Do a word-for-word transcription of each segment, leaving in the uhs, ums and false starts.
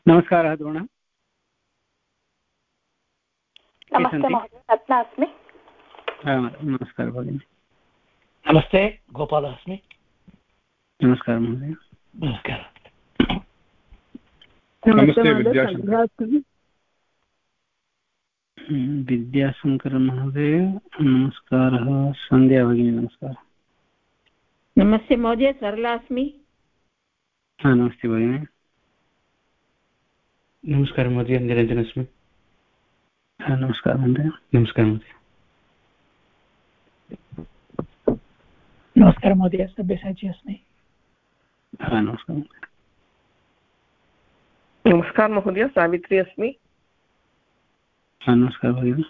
नमस्कारः द्रोण। नमस्ते महोदय, रत्ना अस्मि। नमस्कारः भगिनी। नमस्ते, गोपालः अस्मि। नमस्कारः महोदय। नमस्कारः। नमस्ते विद्याशंकर। विद्याशंकर महोदय नमस्कारः। सन्ध्या भगिनी नमस्कारः। नमस्ते महोदय, सरला अस्मि। हाँ नमस्ते भगिनी। नमस्कार महोदय, निरञ्जन अस्मि। हाँ नमस्कार महोदय। नमस्कार महोदय। नमस्कार महोदय, सब्यसाची अस्मि। हाँ नमस्कार महोदय। नमस्कार महोदय, सावित्री अस्मि। हाँ नमस्कार भगिनी।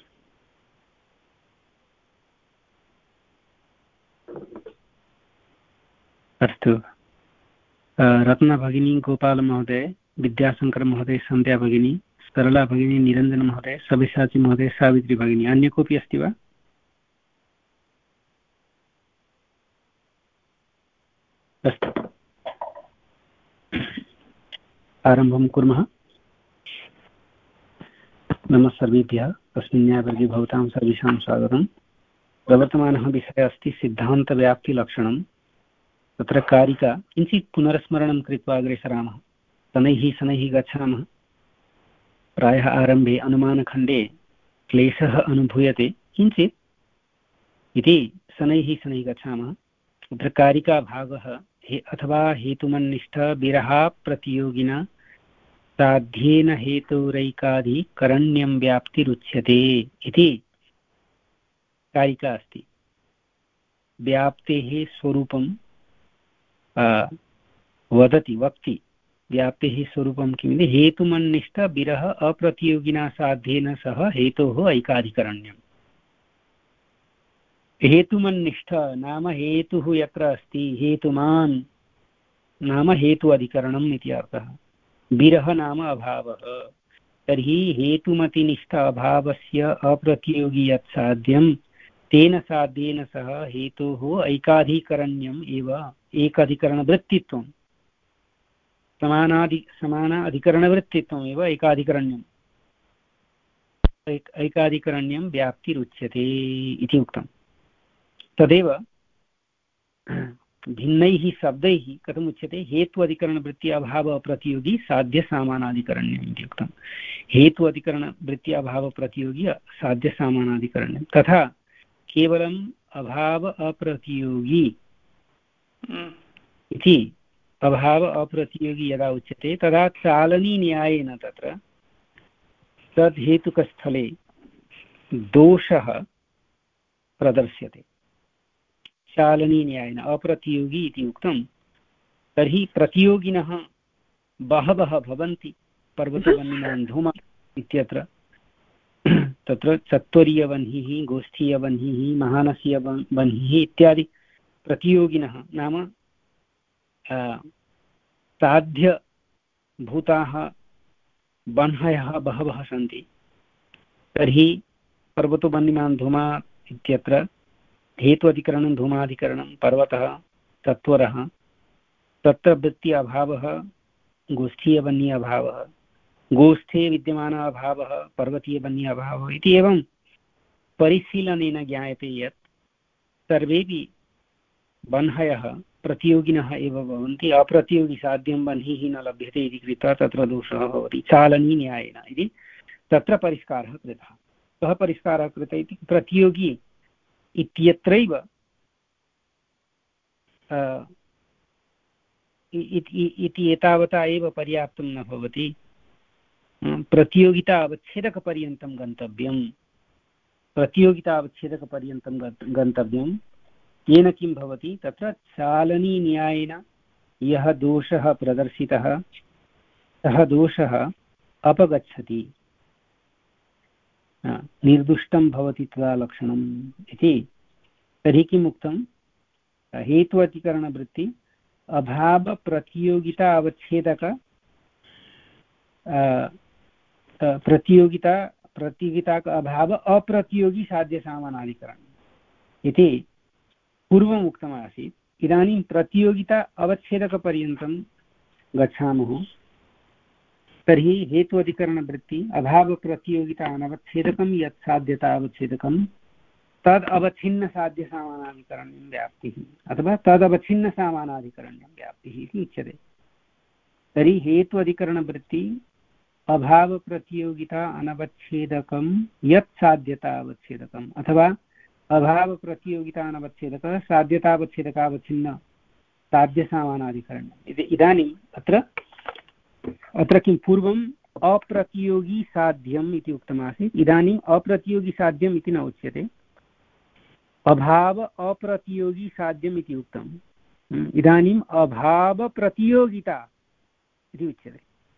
अस्तु, रत्ना भगिनी, गोपाल महोदय, विद्याशंकर महोदय, सन्ध्या भगिनी, सरला भगिनी, निरञ्जन महोदय, सब्यसाची महोदय, सावित्री भगिनी। अन्य कोऽपि अस्ति वा? अस्तु, आरम्भं कुर्मः। नमः सर्वेभ्यः। अस्मिन् न्यायवर्गे भवतां सर्वेषां स्वागतम्। प्रवर्तमानः विषयः अस्ति सिद्धान्तव्याप्तिलक्षणं। तत्र कारिका किञ्चित् पुनर्स्मरणं कृत्वा अग्रे सरामः। शनैः शनैः गच्छामः। प्रायः आरम्भे अनुमानखण्डे क्लेशः अनुभूयते किञ्चित् इति शनैः शनैः गच्छामः। तत्र कारिकाभागः हे अथवा हेतुमन्निष्ठ विरहा प्रतियोगिना साध्येन हेतुरैकाधिकरण्यं व्याप्तिरुच्यते इति कारिका अस्ति। व्याप्तेः स्वरूपं वदति, वक्ति। व्याप्तेः स्वरूपं किमिति हेतुमन्निष्ठ विरह अप्रतियोगिना साध्येन सह हेतोः ऐकाधिकरण्यम्। हेतुमन्निष्ठ नाम हेतुः यत्र अस्ति, हेतुमान् नाम हेतु अधिकरणम् इति अर्थः। विरह नाम अभावः। तर्हि हेतुमतिनिष्ठ अभावस्य अप्रतियोगी यत् साध्यं तेन साध्येन सह हेतोः ऐकाधिकरण्यम् एव एकाधिकरणवृत्तित्वं। समानादि समान अधिकरणवृत्तित्वम् एव एकाधिकरण्यम्। ऐकाधिकरण्यं व्याप्तिरुच्यते इति उक्तम्। तदेव भिन्नैः शब्दैः कथम् उच्यते? हेतु अधिकरणवृत्ति अभाव अप्रतियोगी साध्य सामानाधिकरण्यम् इति उक्तम्। हेतु अधिकरणवृत्ति अभाव प्रतियोगी साध्य सामानाधिकरण्यम्। तथा केवलम् अभाव अप्रतियोगी इति अभाव अप्रतियोगी यदा उच्यते तदा चालनी न्यायेन तत्र तद् हेतुकस्थले दोषः प्रदर्श्यते। चालनी न्यायेन अप्रतियोगी इति उक्तं। तर्हि प्रतियोगिनः बहवः भवन्ति। पर्वतवह्निनां धूम इत्यत्र तत्र चत्वरीयवह्निः, गोष्ठीयवह्निः, महानसीयवह्निः इत्यादि प्रतियोगिनः नाम साध्यभूताः वह्नयः बहवः सन्ति। तर्हि पर्वतवह्निनां धूमा इत्यत्र हेतु अधिकरणं धूमाधिकरणं, पर्वतः, चत्वरः, तत्र वृत्ति अभावः, गोष्ठीयवह्नि अभावः, गोष्ठे विद्यमान अभावः, पर्वतीयवह्नि अभावः इति एवं परिशीलनेन ज्ञायते यत् सर्वेपि वह्नयः प्रतियोगिनः एव भवन्ति। अप्रतियोगिसाध्यं वह्निः न लभ्यते इति कृत्वा तत्र दोषः भवति चालनी न्यायेन इति तत्र परिष्कारः कृतः। कः परिष्कारः कृतः इति प्रतियोगी इत्यत्रैव इति एतावता एव पर्याप्तं न भवति। प्रतियोगिता अवच्छेदकपर्यन्तं गन्तव्यं। प्रतियोगिता अवच्छेदकपर्यन्तं गन्तव्यं। येन किं भवति? तत्र चालनी न्यायेन यः दोषः प्रदर्शितः सः दोषः अपगच्छति, निर्दुष्टं भवति तदा लक्षणम् इति। तर्हि किम् उक्तं? हेतु अधिकरणवृत्ति अभाव प्रतियोगिता अवच्छेदक प्रतियोगिता प्रतियोगिता का अभाव अप्रतियोगी साध्य सामानाधिकरणम् इति पूर्वम् उक्तमासीत्। इदानीं प्रतियोगिता अवच्छेदकपर्यन्तं गच्छामः। तर्हि हेतु अधिकरणवृत्ति अभावप्रतियोगिता अनवच्छेदकं यत् साध्यतावच्छेदकं तद् अवच्छिन्नसाध्यसामानाधिकरण्यं व्याप्तिः अथवा तदवच्छिन्नसामानाधिकरण्यं व्याप्तिः इति उच्यते। तर्हि हेतु अधिकरणवृत्ति अभावप्रतियोगिता अनवच्छेदकं यत् साध्यतावच्छेदकम् अथवा अभावप्रतियोगिता अनवच्छेदकः साध्यतावच्छेदकावच्छिन्न साध्यसामानाधिकरण्यम् इति। इदानीम् अत्र अत्र किं पूर्वम् अप्रतियोगी साध्यम् इति उक्तमासीत्, इदानीम् अप्रतियोगी साध्यम् इति न उच्यते, अभाव अप्रतियोगी साध्यम् इति उक्तम्। इदानीम् अभावप्रतियोगिता इति उच्यते।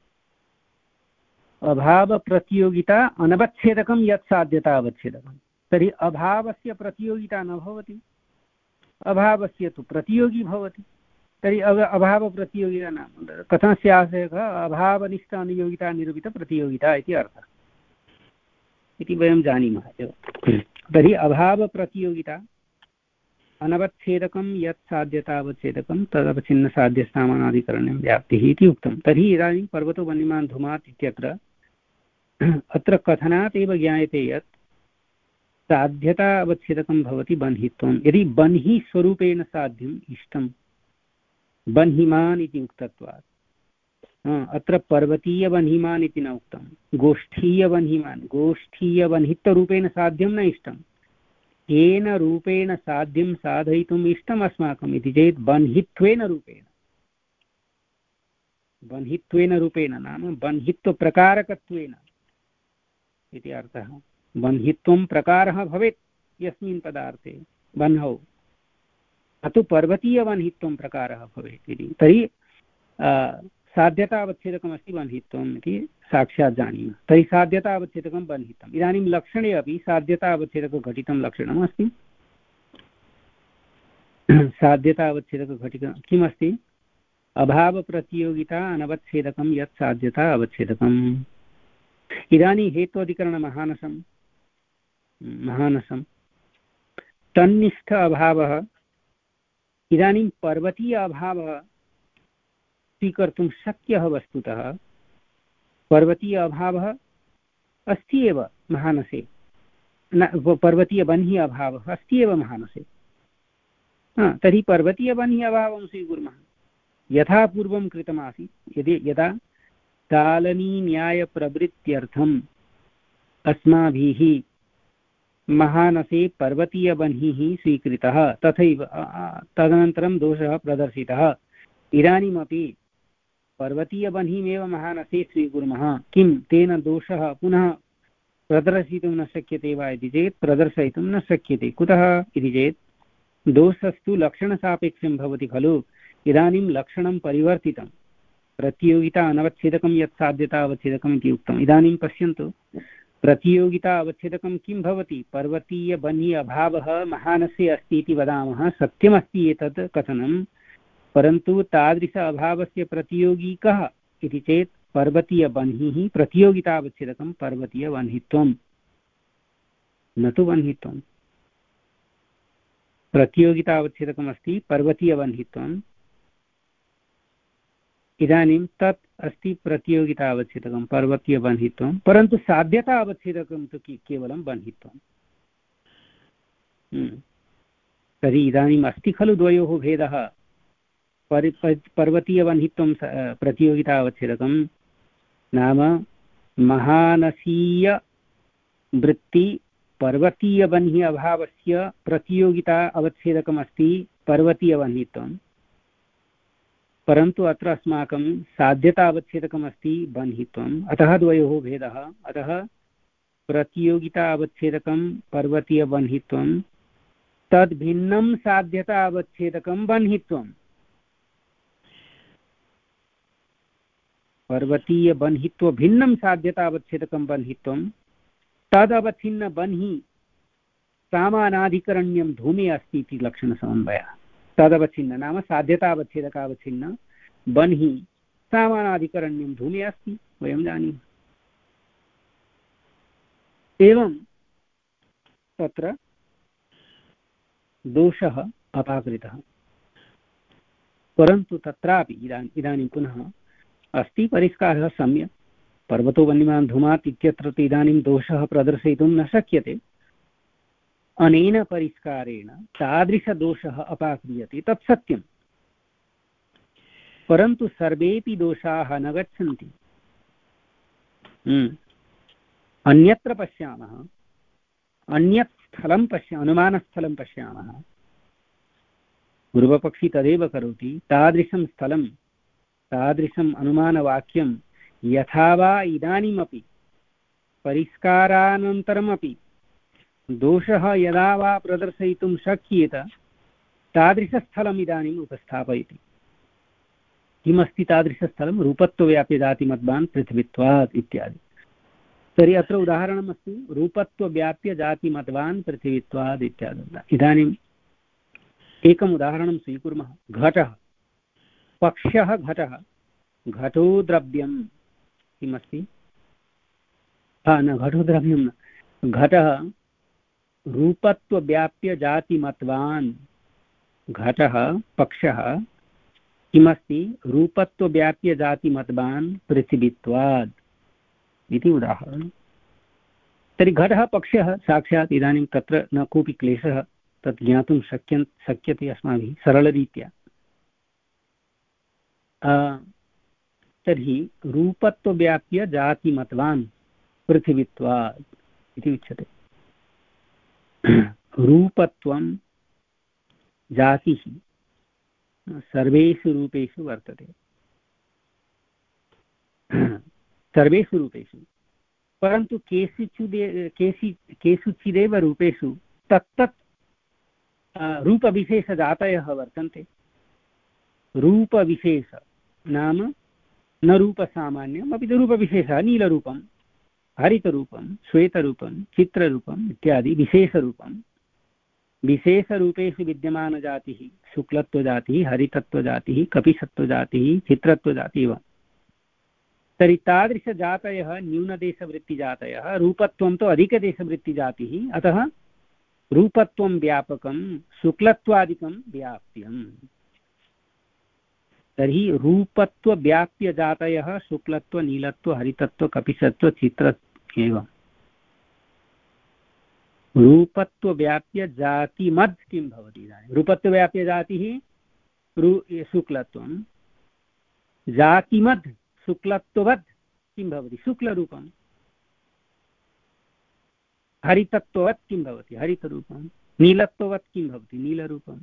अभावप्रतियोगिता अनवच्छेदकं यत् साध्यता अवच्छेदकं। तर्हि अभावस्य प्रतियोगिता न भवति, अभावस्य तु प्रतियोगी भवति। तर्हि अभावप्रतियोगिता नाम कथनस्य आशयः अभावनिष्ठ अनुयोगिता निरूपितप्रतियोगिता इति अर्थः इति वयं जानीमः एव। तर्हि अभावप्रतियोगिता अनवच्छेदकं यत् साध्यतावच्छेदकं तदवच्छिन्नसाध्यसामानाधिकरण्यं व्याप्तिः इति उक्तं। तर्हि इदानीं पर्वतो वन्यमान् धूमात् इत्यत्र अत्र कथनात् एव ज्ञायते यत् साध्यता अवच्छेदकं भवति बन्हित्वं। यदि बन्हि स्वरूपेण साध्यम् इष्टं बन्हिमान् इति उक्तत्वात् अत्र पर्वतीयबन्हिमान् इति न उक्तं, गोष्ठीयबन्हिमान् गोष्ठीयबन्हित्वरूपेण साध्यं न इष्टं, केन रूपेण साध्यं साधयितुम् इष्टम् अस्माकम् इति चेत् बन्हित्वेन रूपेण बन्हित्वेन रूपेण नाम बन्हित्वप्रकारकत्वेन इति अर्थः। बन्हित्वं प्रकारः भवेत् यस्मिन् पदार्थे बन्हौ, अतु पर्वतीयबन्हित्वं प्रकारः भवेत् इति। तर्हि साध्यतावच्छेदकमस्ति बन्हित्वम् इति साक्षात् जानीमः। तर्हि साध्यतावच्छेदकं बन्हितम्। इदानीं लक्षणे अपि साध्यतावच्छेदकघटितं लक्षणम् अस्ति। साध्यतावच्छेदकघटितं किमस्ति? अभावप्रतियोगिता अनवच्छेदकं यत् साध्यता अवच्छेदकम्। इदानीं हेत्वाधिकरणमहानसं महानसं तन्निष्ठ अभावः। इदानीं पर्वतीय अभावः स्वीकर्तुं शक्यः वस्तुतः। पर्वतीय अभावः अस्ति एव महानसे, न पर्वतीयबन्हि अभावः अस्ति एव महानसे। हा, तर्हि पर्वतीयबन्हि अभावं स्वीकुर्मः यथा पूर्वं कृतमासीत्। यदि यदा कालनीन्यायप्रवृत्त्यर्थम् अस्माभिः महानसे पर्वतीयबन्हिः स्वीकृतः तथैव तदनन्तरं दोषः प्रदर्शितः। इदानीमपि पर्वतीयबन्हिमेव महानसे स्वीकुर्मः, किं तेन दोषः पुनः प्रदर्शितुं न शक्यते वा इति चेत् प्रदर्शयितुं न शक्यते। कुतः इति चेत् दोषस्तु लक्षणसापेक्षं भवति खलु। इदानीं लक्षणं परिवर्तितं, प्रतियोगिता अनवच्छेदकं यत् साध्यता अवच्छेदकम् इति उक्तम्। इदानीं पश्यन्तु, प्रतियोगिता अवच्छेदकं किं भवति? पर्वतीयबन्हि अभावः महानसे अस्ति इति वदामः, सत्यमस्ति एतत् कथनं, परन्तु तादृश अभावस्य प्रतियोगी कः इति चेत् पर्वतीयबन्हिः। प्रतियोगितावच्छेदकं पर्वतीयबन्हित्वं, न तु बन्हित्वं। प्रतियोगितावच्छेदकमस्ति पर्वतीयबन्हित्वम्। इदानीं तत् अस्ति प्रतियोगितावच्छेदकं पर्वतीयबन्हित्वं, परन्तु साध्यता अवच्छेदकं तु केवलं बन्हित्वं। तर्हि इदानीम् अस्ति खलु द्वयोः भेदः। परि पर्वतीयबन्हित्वं प्रतियोगितावच्छेदकं नाम महानसीयवृत्ति पर्वतीयबन्हि अभावस्य प्रतियोगिता अवच्छेदकमस्ति पर्वतीयबन्हित्वं, परन्तु अत्र अस्माकं साध्यता अवच्छेदकमस्ति बन्हित्वम्। अतः द्वयोः भेदः। अतः प्रतियोगिता अवच्छेदकं पर्वतीयबन्हित्वं, तद्भिन्नं साध्यता अवच्छेदकं बन्हित्वम्। पर्वतीयबन्हित्व भिन्नं साध्यतावच्छेदकं बन्हित्वं, तदवच्छिन्न बन्हि सामानाधिकरण्यं धूमे अस्ति इति लक्षणसमन्वयः। तदवच्छिन्न नाम साध्यतावच्छेदकावच्छिन्न बन्हि सामानाधिकरण्यं धूमे अस्ति, वयं जानीमः। एवं तत्र दोषः अपाकृतः, परन्तु तत्रापि इदानीं इदानीं पुनः अस्ति परिष्कारः सम्यक्। पर्वतो वह्निमान् धूमात् इत्यत्र तु इदानीं दोषः प्रदर्शयितुं न शक्यते। अनेन परिष्कारेण तादृशदोषः अपाक्रियते, तत् सत्यम्। परन्तु सर्वेपि दोषाः न गच्छन्ति। अन्यत्र पश्यामः, अन्यत् स्थलं पश्य अनुमानस्थलं पश्यामः, पूर्वपक्षी तदेव करोति। तादृशं स्थलं तादृशम् अनुमानवाक्यं यथा वा इदानीमपि परिष्कारानन्तरमपि दोषः यदा वा प्रदर्शयितुं शक्येत तादृशस्थलम् इदानीम् उपस्थापयति। किमस्ति तादृशस्थलं? रूपत्वव्याप्यजातिमद्वान् पृथिवीत्वात् इत्यादि। तर्हि अत्र उदाहरणमस्ति रूपत्वव्याप्यजातिमद्वान् पृथिवीत्वात् इत्यादि। इदानीम् एकम् उदाहरणं स्वीकुर्मः। घटः, पक्षः घटः, घटो द्रव्यं किमस्ति? हा न घटो द्रव्यं न, घटः रूपत्वव्याप्यजातिमत्वान्, घटः पक्षः किमस्ति? रूपत्वव्याप्यजातिमत्वान् पृथिवीत्वात् इति उदाहरणं। तर्हि घटः पक्षः साक्षात् इदानीं तत्र न कोऽपि क्लेशः, तत् ज्ञातुं शक्यं शक्यते अस्माभिः सरलरीत्या। तर्हि रूपत्वव्याप्यजातिमत्वान् पृथिवीत्वात् इति उच्यते। रूपत्वं जातिः सर्वेषु रूपेषु वर्तते, सर्वेषु रूपेषु, परन्तु केषुचिदे केषि केषुचिदेव रूपेषु तत्तत् रूपविशेषजातयः वर्तन्ते। रूपविशेष नाम न रूपसामान्यम् अपि तु रूपविशेषः, नीलरूपं, हरितरूपं, श्वेतरूपं, चित्ररूपम् इत्यादि विशेषरूपं। विशेषरूपेषु विद्यमानजातिः शुक्लत्वजातिः, हरितत्वजातिः, कपिसत्वजातिः, चित्रत्वजातिः एवं। तर्हि तादृशजातयः न्यूनदेशवृत्तिजातयः, रूपत्वं तु अधिकदेशवृत्तिजातिः, अतः रूपत्वं व्यापकं शुक्लत्वादिकं व्याप्यम्। तर्हि रूपत्वव्याप्यजातयः शुक्लत्व, नीलत्व, हरितत्व, कपिसत्व, चित्र एवं। रूपत्वव्याप्यजातिमद् किं भवति? इदानीं रूपत्वव्याप्यजातिः शुक्लत्वं, जातिमद् शुक्लत्ववद् किं भवति? शुक्लरूपं। हरितत्ववत् किं भवति? हरितरूपं। नीलत्ववत् किं भवति? नीलरूपं।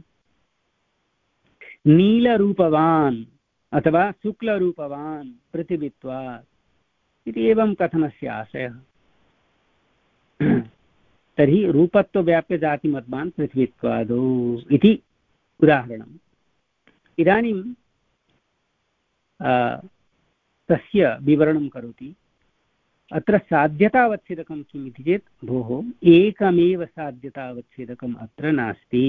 नीलरूपवान् अथवा शुक्लरूपवान् पृथिवीत्वात् इति एवं कथनस्य आशयः। तर्हि रूपत्वव्याप्यजातिमद्वान् पृथिवीत्वादौ इति उदाहरणम्। इदानीं तस्य विवरणं करोति। अत्र साध्यतावच्छेदकं किम् इति चेत्, भोः एकमेव साध्यतावच्छेदकम् अत्र नास्ति,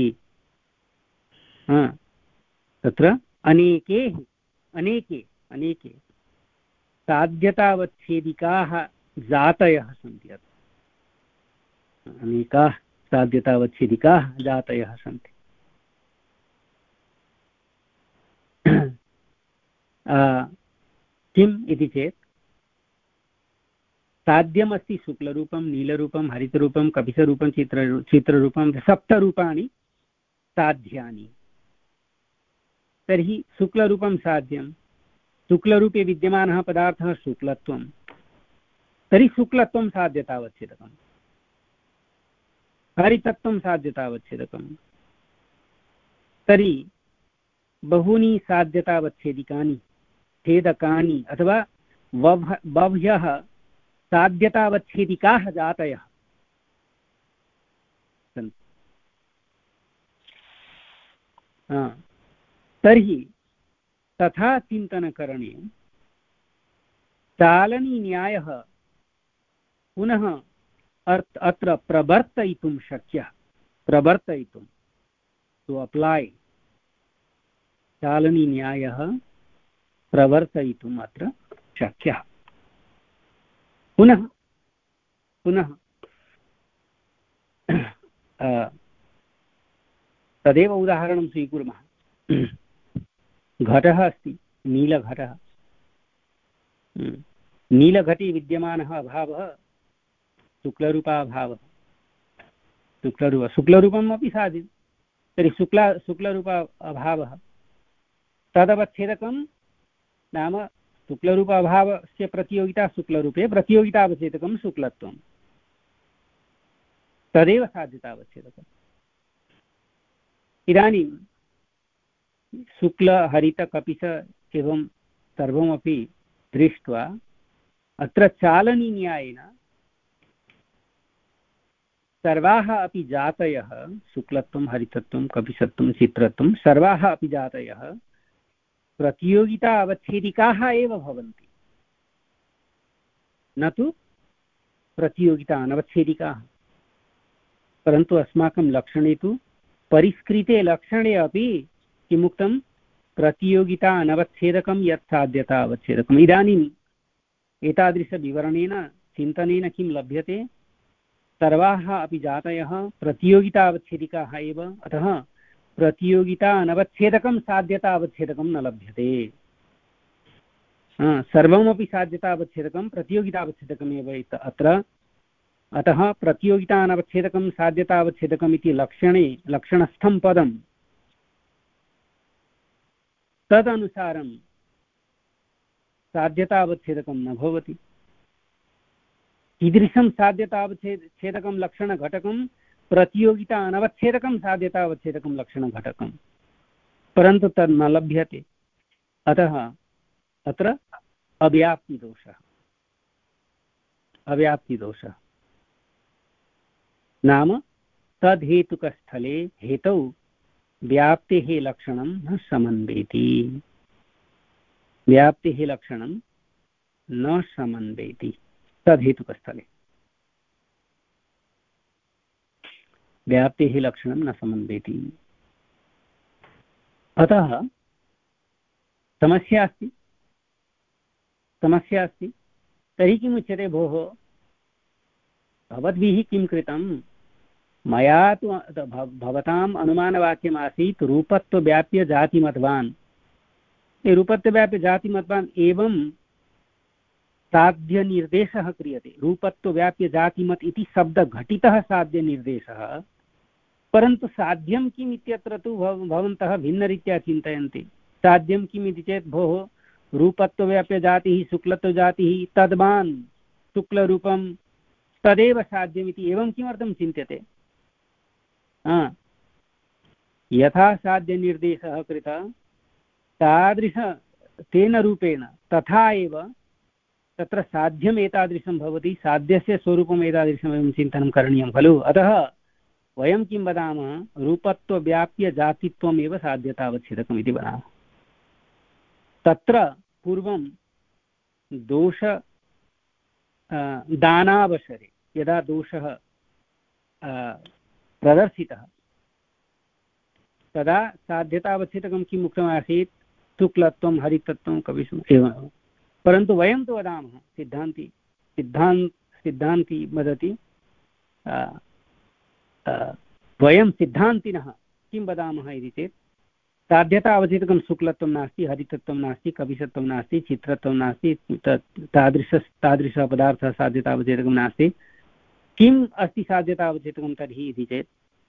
तत्र अनेके अनेके अनेके साध्यतावच्छेदिकाः जातयः सन्ति। अत्र अनेकाः साध्यतावच्छेदिकाः जातयः सन्ति। किम् इति चेत्, साध्यमस्ति शुक्लरूपं, नीलरूपं, हरितरूपं, कपिसरूपं, चित्र चित्ररूपं, सप्तरूपाणि साध्यानि। तर्हि शुक्लरूपं साध्यं, शुक्लरूपे विद्यमानः पदार्थः शुक्लत्वं, तर्हि शुक्लत्वं साध्यतावच्छेदकम्। हरितत्वं साध्यतावच्छेदकम्। तर्हि बहूनि साध्यतावच्छेदिकानि छेदकानि अथवा बह्व्यः साध्यतावच्छेदिकाः जातयः सन्ति। तर्हि तथा चिन्तनकरणे चालनीन्यायः पुनः अत्र प्रवर्तयितुं शक्यः। प्रवर्तयितुं टु अप्लाई, चालनीन्यायः प्रवर्तयितुम् अत्र शक्यः। पुनः पुनः तदेव उदाहरणं स्वीकुर्मः। घटः अस्ति, नीलघटः, नीलघटे विद्यमानः अभावः शुक्लरूपाभावः। शुक्लरूप शुक्लरूपम् अपि साध्यं, तर्हि शुक्ला शुक्लरूप अभावः तदवच्छेदकं नाम शुक्लरूप अभावस्य प्रतियोगिता शुक्लरूपे, प्रतियोगितावच्छेदकं शुक्लत्वं, तदेव साध्यतावच्छेदकम्। इदानीं शुक्ल हरित कपिश एवं सर्वमपि दृष्ट्वा अत्र चालनीन्यायेन सर्वाः अपि जातयः शुक्लत्वं हरितत्वं कपिशत्वं चित्रत्वं सर्वाः अपि जातयः प्रतियोगिता अवच्छेदिकाः एव भवन्ति, न तु प्रतियोगिता अनवच्छेदिकाः। परन्तु अस्माकं लक्षणे तु परिष्कृते लक्षणे अपि किमुक्तं प्रतियोगिता अनवच्छेदकं यत् साध्यता अवच्छेदकम्। इदानीम् एतादृशविवरणेन चिन्तनेन किं लभ्यते, सर्वाः अपि जातयः प्रतियोगिता अवच्छेदिकाः एव, अतः प्रतियोगिता अनवच्छेदकं साध्यता अवच्छेदकं न लभ्यते। सर्वमपि साध्यता अवच्छेदकं प्रतियोगिता अवच्छेदकमेव अत्र, अतः प्रतियोगिता अनवच्छेदकं साध्यता अवच्छेदकम् इति लक्षणे लक्षणस्थं पदं तदनुसारं साध्यतावच्छेदकं न भवति। कीदृशं साध्यतावच्छेदकं लक्षणघटकं प्रतियोगिता अनवच्छेदकं साध्यतावच्छेदकं लक्षणघटकं, परन्तु तद् न लभ्यते। अतः अत्र अव्याप्तिदोषः अव्याप्तिदोषः नाम तद्हेतुकस्थले हेतौ व्याप्तेः लक्षणं न समन्वेति, व्याप्तेः लक्षणं न समन्वेति। तद्हेतुकस्थले व्याप्तेः लक्षणं न समन्वेति, अतः समस्या अस्ति समस्या अस्ति तर्हि किमुच्यते, भोः भवद्भिः किं कृतं, मया तु भवताम् अनुमानवाक्यमासीत् रूपत्वव्याप्यजातिमत्वान्, रूपत्वव्याप्यजातिमत्वान् एवं साध्यनिर्देशः क्रियते। रूपत्वव्याप्यजातिमत् इति शब्दघटितः साध्यनिर्देशः, परन्तु साध्यं किम् इत्यत्र तु भवन्तः भिन्नरीत्या चिन्तयन्ति। साध्यं किम् इति चेत्, भोः रूपत्वव्याप्यजातिः शुक्लत्वजातिः तद्वान् शुक्लरूपं तदेव साध्यमिति एवं किमर्थं चिन्त्यते। यथा साध्यनिर्देशः कृतः तादृश तेन रूपेण तथा एव तत्र साध्यम् एतादृशं भवति, साध्यस्य स्वरूपम् एतादृशम् एवं चिन्तनं करणीयं खलु। अतः वयं किं वदामः, रूपत्वव्याप्यजातित्वमेव साध्यतावच्छेदकम् इति वदामः। तत्र पूर्वं दोष दानावसरे यदा दोषः प्रदर्शितः तदा साध्यतावच्छेदकं किम् उक्तमासीत्, शुक्लत्वं हरितत्वं कविशम् एवं। परन्तु वयं तु वदामः, सिद्धान्ति सिद्धान्त सिद्धान्ति वदति, वयं सिद्धान्तिनः किं वदामः इति चेत्, साध्यतावच्छेदकं शुक्लत्वं नास्ति, हरितत्वं नास्ति, कविशत्वं नास्ति, चित्रत्वं नास्ति, तादृश तादृशपदार्थः साध्यतावच्छेदकं नास्ति। किम् अस्ति साध्यतावच्छेदकं तर्हि इति चेत्,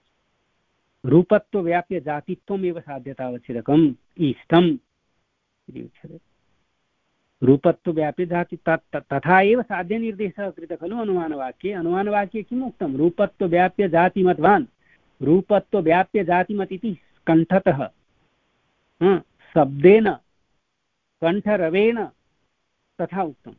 रूपत्वव्याप्यजातित्वमेव साध्यतावच्छेदकम् इष्टम् इति उच्यते। रूपत्वव्याप्यजाति तथा एव साध्यनिर्देशः कृतः खलु अनुमानवाक्ये। अनुमानवाक्ये किम् उक्तं, रूपत्वव्याप्यजातिमत्वान्, रूपत्वव्याप्यजातिमत् इति कण्ठतः शब्देन कण्ठरवेण तथा उक्तम्।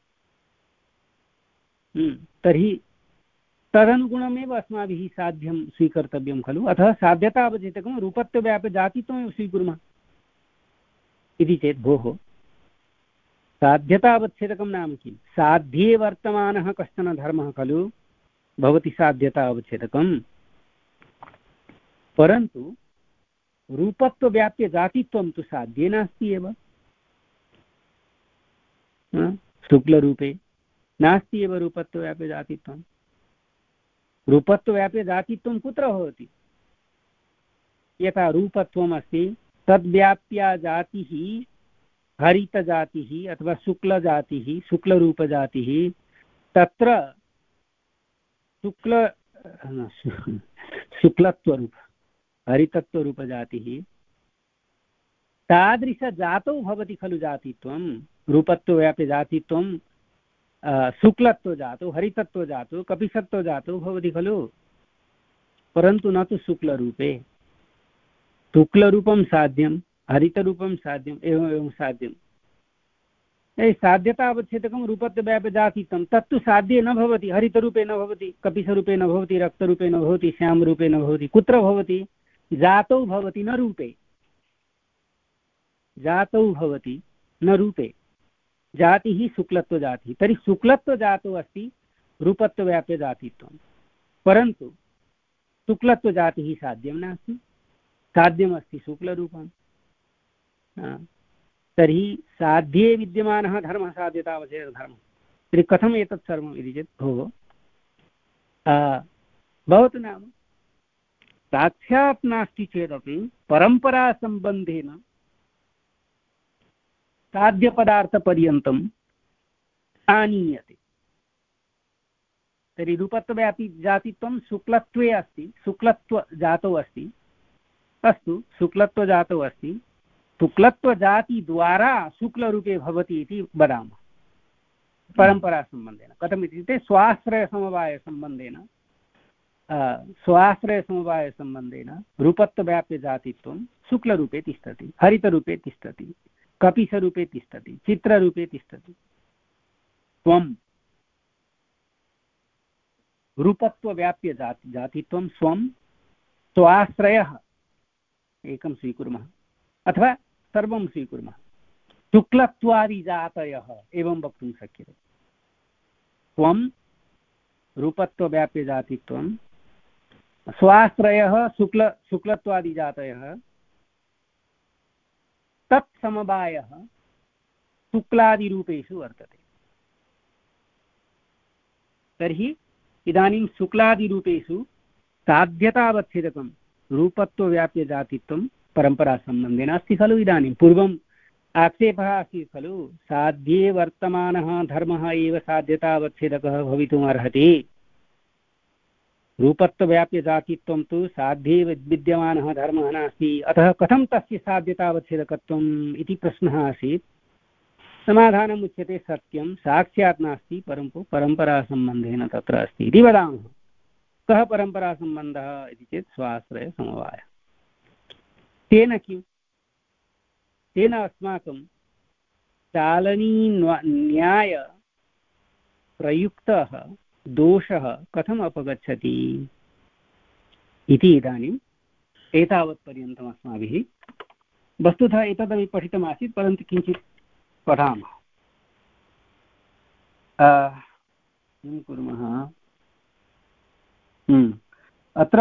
तर्हि तदनुगुणमेव अस्माभिः साध्यं स्वीकर्तव्यं खलु। अतः साध्यतावच्छेदकं रूपत्वव्याप्यजातित्वमेव स्वीकुर्मः इति चेत्, भोः साध्यतावच्छेदकं नाम किं, साध्ये वर्तमानः कश्चन धर्मः खलु भवति साध्यतावच्छेदकम्, परन्तु रूपत्वव्याप्यजातित्वं तु साध्ये नास्ति एव। शुक्लरूपे नास्ति एव रूपत्वव्याप्यजातित्वं। रूपत्वव्याप्यजातित्वं कुत्र भवति, यथा रूपत्वम् अस्ति तद्व्याप्या जातिः हरितजातिः अथवा शुक्लजातिः शुक्लरूपजातिः तत्र शुक्ल शुक्लत्वरूप हरितत्वरूपजातिः तादृशजातौ भवति खलु जातित्वं रूपत्वव्याप्यजातित्वं शुक्लत्वजातौ हरितत्वजातौ कपिसत्वजातौ भवति खलु परन्तु न तु शुक्लरूपे शुक्लरूपं साध्यं हरितरूपं साध्यम् एवम् एवं साध्यं साध्यतावच्छेदकं रूपत्वव्याप्यजातित्वं तत्तु साध्ये न भवति हरितरूपे न भवति कपिसरूपे न भवति रक्तरूपे न भवति श्यामरूपे न भवति कुत्र भवति जातौ भवति न रूपे जातौ भवति न रूपे जातिः शुक्लत्वजातिः तर्हि शुक्लत्वजातौ अस्ति रूपत्वव्याप्यजातित्वं परन्तु शुक्लत्वजातिः साध्यं नास्ति साध्यमस्ति शुक्लरूपं तर्हि साध्ये विद्यमानः धर्मः साध्यतावच्छेदकधर्मः तर्हि कथम् एतत् सर्वम् इति चेत् भोः भवतु नाम साक्षात् नास्ति चेदपि परम्परासम्बन्धेन साध्यपदार्थपर्यन्तम् आनीयते तर्हि रूपत्वव्यापी जातित्वं शुक्लत्वे अस्ति शुक्लत्वजातौ अस्ति अस्तु शुक्लत्वजातौ अस्ति शुक्लत्वजातिद्वारा शुक्लरूपे भवति इति वदामः परम्परासम्बन्धेन कथम् इत्युक्ते स्वाश्रयसमवायसम्बन्धेन स्वाश्रयसमवायसम्बन्धेन रूपत्वव्याप्यजातित्वं शुक्लरूपे तिष्ठति हरितरूपे तिष्ठति कपिसरूपे तिष्ठति चित्ररूपे तिष्ठति त्वं रूपत्वव्याप्यजाति जातित्वं स्वं स्वाश्रयः एकं स्वीकुर्मः अथवा सर्वं स्वीकुर्मः शुक्लत्वादिजातयः एवं वक्तुं शक्यते त्वं रूपत्वव्याप्यजातित्वं स्वाश्रयः शुक्ल शुक्लत्वादिजातयः तत्समवायः शुक्लादिरूपेषु वर्तते तर्हि इदानीं शुक्लादिरूपेषु साध्यतावच्छेदकं रूपत्वव्याप्यजातित्वं परम्परासम्बन्धेन अस्ति खलु इदानीं पूर्वम् आक्षेपः अस्ति खलु साध्ये वर्तमानः धर्मः एव साध्यतावच्छेदकः भवितुमर्हति रूपत्वव्याप्यजातित्वं तु साध्ये विद्यमानः धर्मः नास्ति अतः कथं तस्य साध्यतावच्छेदकत्वम् इति प्रश्नः आसीत् समाधानम् उच्यते सत्यं साक्षात् नास्ति परन्तु परम्परासम्बन्धेन तत्र अस्ति इति वदामः कः परम्परासम्बन्धः इति चेत् स्वाश्रयसमवायः तेन किं तेन अस्माकं चालनी न्याय प्रयुक्तः दोषः कथम् अपगच्छति इति इदानीम् एतावत्पर्यन्तम् अस्माभिः वस्तुतः एतदपि पठितमासीत् परन्तु किञ्चित् पठामः किं कुर्मः अत्र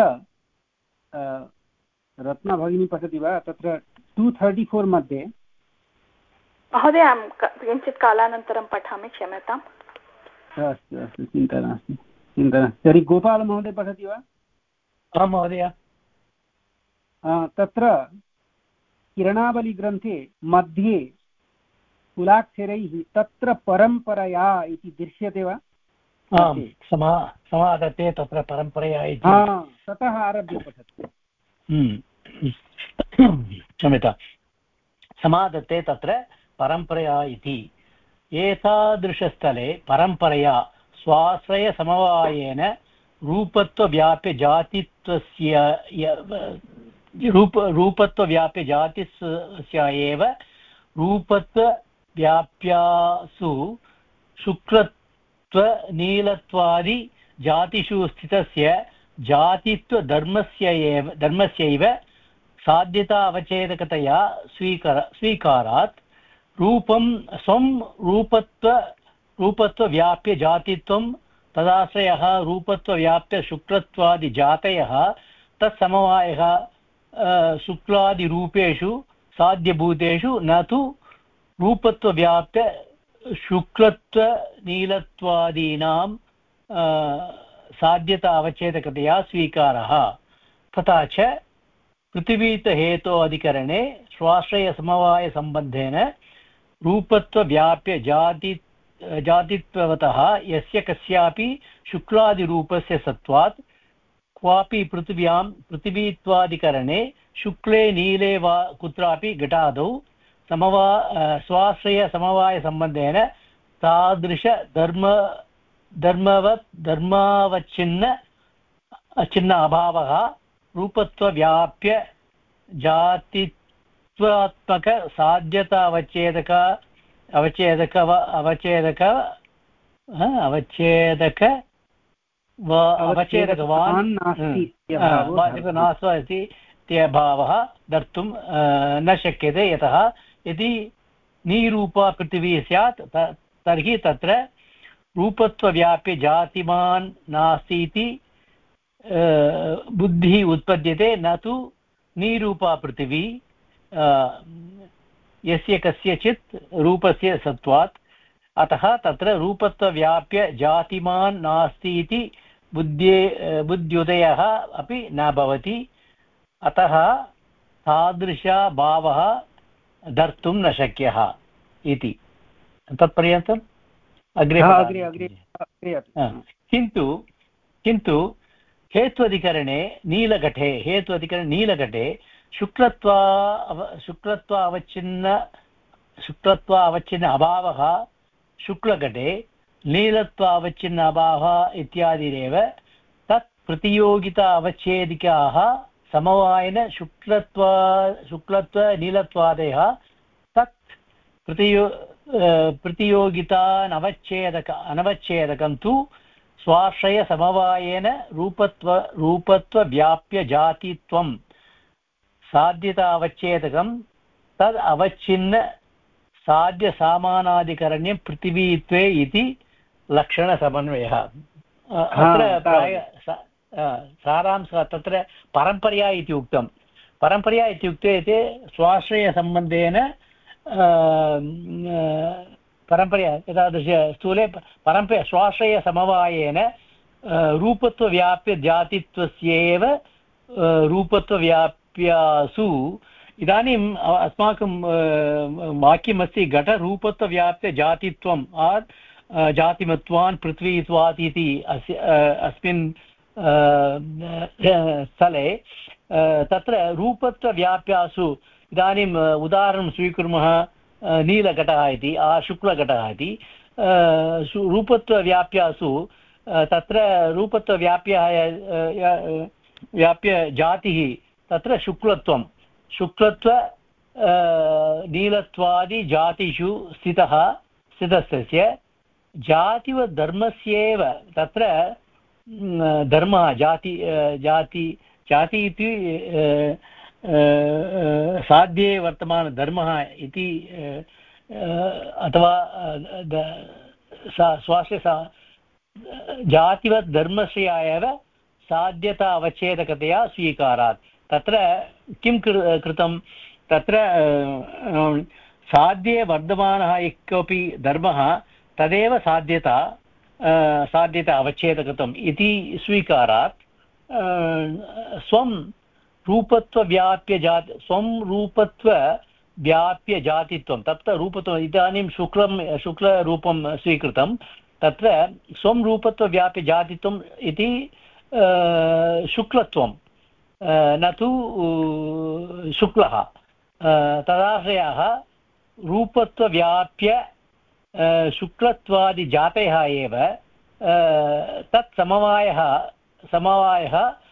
रत्ना भगिनी पठति वा तत्र टु थर्टि फोर् मध्ये महोदय अहं किञ्चित् कालानन्तरं पठामि क्षम्यताम् अस्तु अस्तु चिन्ता नास्ति चिन्ता नास्ति तर्हि गोपालमहोदय पठति वा आं महोदय तत्र किरणावलीग्रन्थे मध्ये कुलाक्षरैः तत्र परम्परया इति दृश्यते वा आम् समा समादत्ते तत्र परम्परया इति ततः आरभ्य पठतु क्षम्यता समादत्ते तत्र परम्परया इति एतादृशस्थले परम्परया स्वाश्रयसमवायेन रूपत्वव्याप्यजातित्वस्य रूप रूपत्वव्याप्यजातिस्य एव रूपत्वव्याप्यासु शुक्लत्वनीलत्वादि जातिषु स्थितस्य जातित्वधर्मस्य एव धर्मस्यैव साध्यता अवच्छेदकतया स्वीकार स्वीकारात् रूपं स्वं रूपत्व रूपत्वव्याप्यजातित्वं तदाश्रयः रूपत्वव्याप्यशुक्लत्वादिजातयः तत्समवायः शुक्लादिरूपेषु साध्यभूतेषु न तु रूपत्वव्याप्य शुक्लत्वनीलत्वादीनां साध्यता अवच्छेदकतया स्वीकारः तथा च पृथिवीतहेतो अधिकरणे स्वाश्रयसमवायसम्बन्धेन रूपत्वव्याप्य जाति जातित्वतः यस्य कस्यापि शुक्लादिरूपस्य सत्वात् क्वापि पृथिव्यां पृथिवीत्वादिकरणे शुक्ले नीले वा कुत्रापि घटादौ समवा स्वाश्रयसमवायसम्बन्धेन तादृशधर्म धर्मवत् धर्मावच्छिन्न छिन्न अभावः रूपत्वव्याप्य जातित्वात्मक साध्यतावच्छेदक अवच्छेदक अवच्छेदक अवच्छेदक अवच्छेदकवान् नास्ति इत्यभावः धर्तुं न शक्यते। यतः यदि निरूपा पृथिवी स्यात् तर्हि तत्र रूपत्वव्याप्य जातिमान् नास्ति इति बुद्धिः उत्पद्यते, न तु निरूपा पृथिवी यस्य कस्यचित् रूपस्य सत्वात्। अतः तत्र रूपत्वव्याप्य जातिमान् नास्ति इति बुद्धे बुद्ध्युदयः अपि न भवति। अतः तादृशभावः धर्तुं न शक्यः इति। तत्पर्यन्तम् अग्रे किन्तु किन्तु हेत्वधिकरणे नीलघटे हेत्वधिकरणे नीलघटे शुक्लत्वा शुक्लत्वा अवच्छिन्न शुक्लत्वा अवच्छिन्न अभावः शुक्लघटे नीलत्वा अवच्छिन्न अभावः इत्यादिरेव तत् प्रतियोगिता अवच्छेदिकाः समवायेन शुक्लत्वा शुक्लत्व नीलत्वादयः तत् प्रतियो प्रतियोगितान् अवच्छेदक अनवच्छेदकं तु स्वाश्रयसमवायेन रूपत्व रूपत्वव्याप्य जातित्वं साध्यतावच्छेदकं तद् अवच्छिन्न साध्यसामानाधिकरण्यं पृथिवीत्वे इति लक्षणसमन्वयः। अत्र प्राय सारांशः तत्र परम्परया इति उक्तं। परम्परया इत्युक्ते ते स्वाश्रयसम्बन्धेन परम्परया एतादृश स्थूले परम्परा स्वाश्रयसमवायेन रूपत्वव्याप्य जातित्वस्यैव रूपत्वव्याप्यासु इदानीम् अस्माकं वाक्यमस्ति घटरूपत्वव्याप्य जातित्वम् आत् जातिमत्वान् पृथ्वीत्वात् इति अस्य अस्मिन् स्थले तत्र रूपत्वव्याप्यासु इदानीम् उदाहरणं स्वीकुर्मः नीलघटः इति शुक्लघटः इति रूपत्वव्याप्यासु तत्र रूपत्वव्याप्यः व्याप्य जातिः तत्र शुक्लत्वं शुक्लत्व नीलत्वादिजातिषु स्थितः स्थितस्य जातिवधर्मस्यैव तत्र धर्मः जाति जाति जाति इति साध्ये वर्तमानधर्मः इति अथवा स्वास्य जातिवत् धर्मस्य एव साध्यता अवच्छेदकतया स्वीकारात्। तत्र किं कृतं तत्र साध्ये वर्धमानः यः कोऽपि धर्मः तदेव साध्यता साध्यता अवच्छेदकतम् इति स्वीकारात् स्वं रूपत्वव्याप्य जाति स्वं रूपत्वव्याप्य जातित्वं तत्र रूपत्वम् इदानीं शुक्लं शुक्लरूपं स्वीकृतं तत्र स्वं रूपत्वव्याप्य जातित्वम् इति शुक्लत्वं न तु शुक्लः तदाश्रयः रूपत्वव्याप्य शुक्लत्वादिजातयः एव तत् समवायः समवायः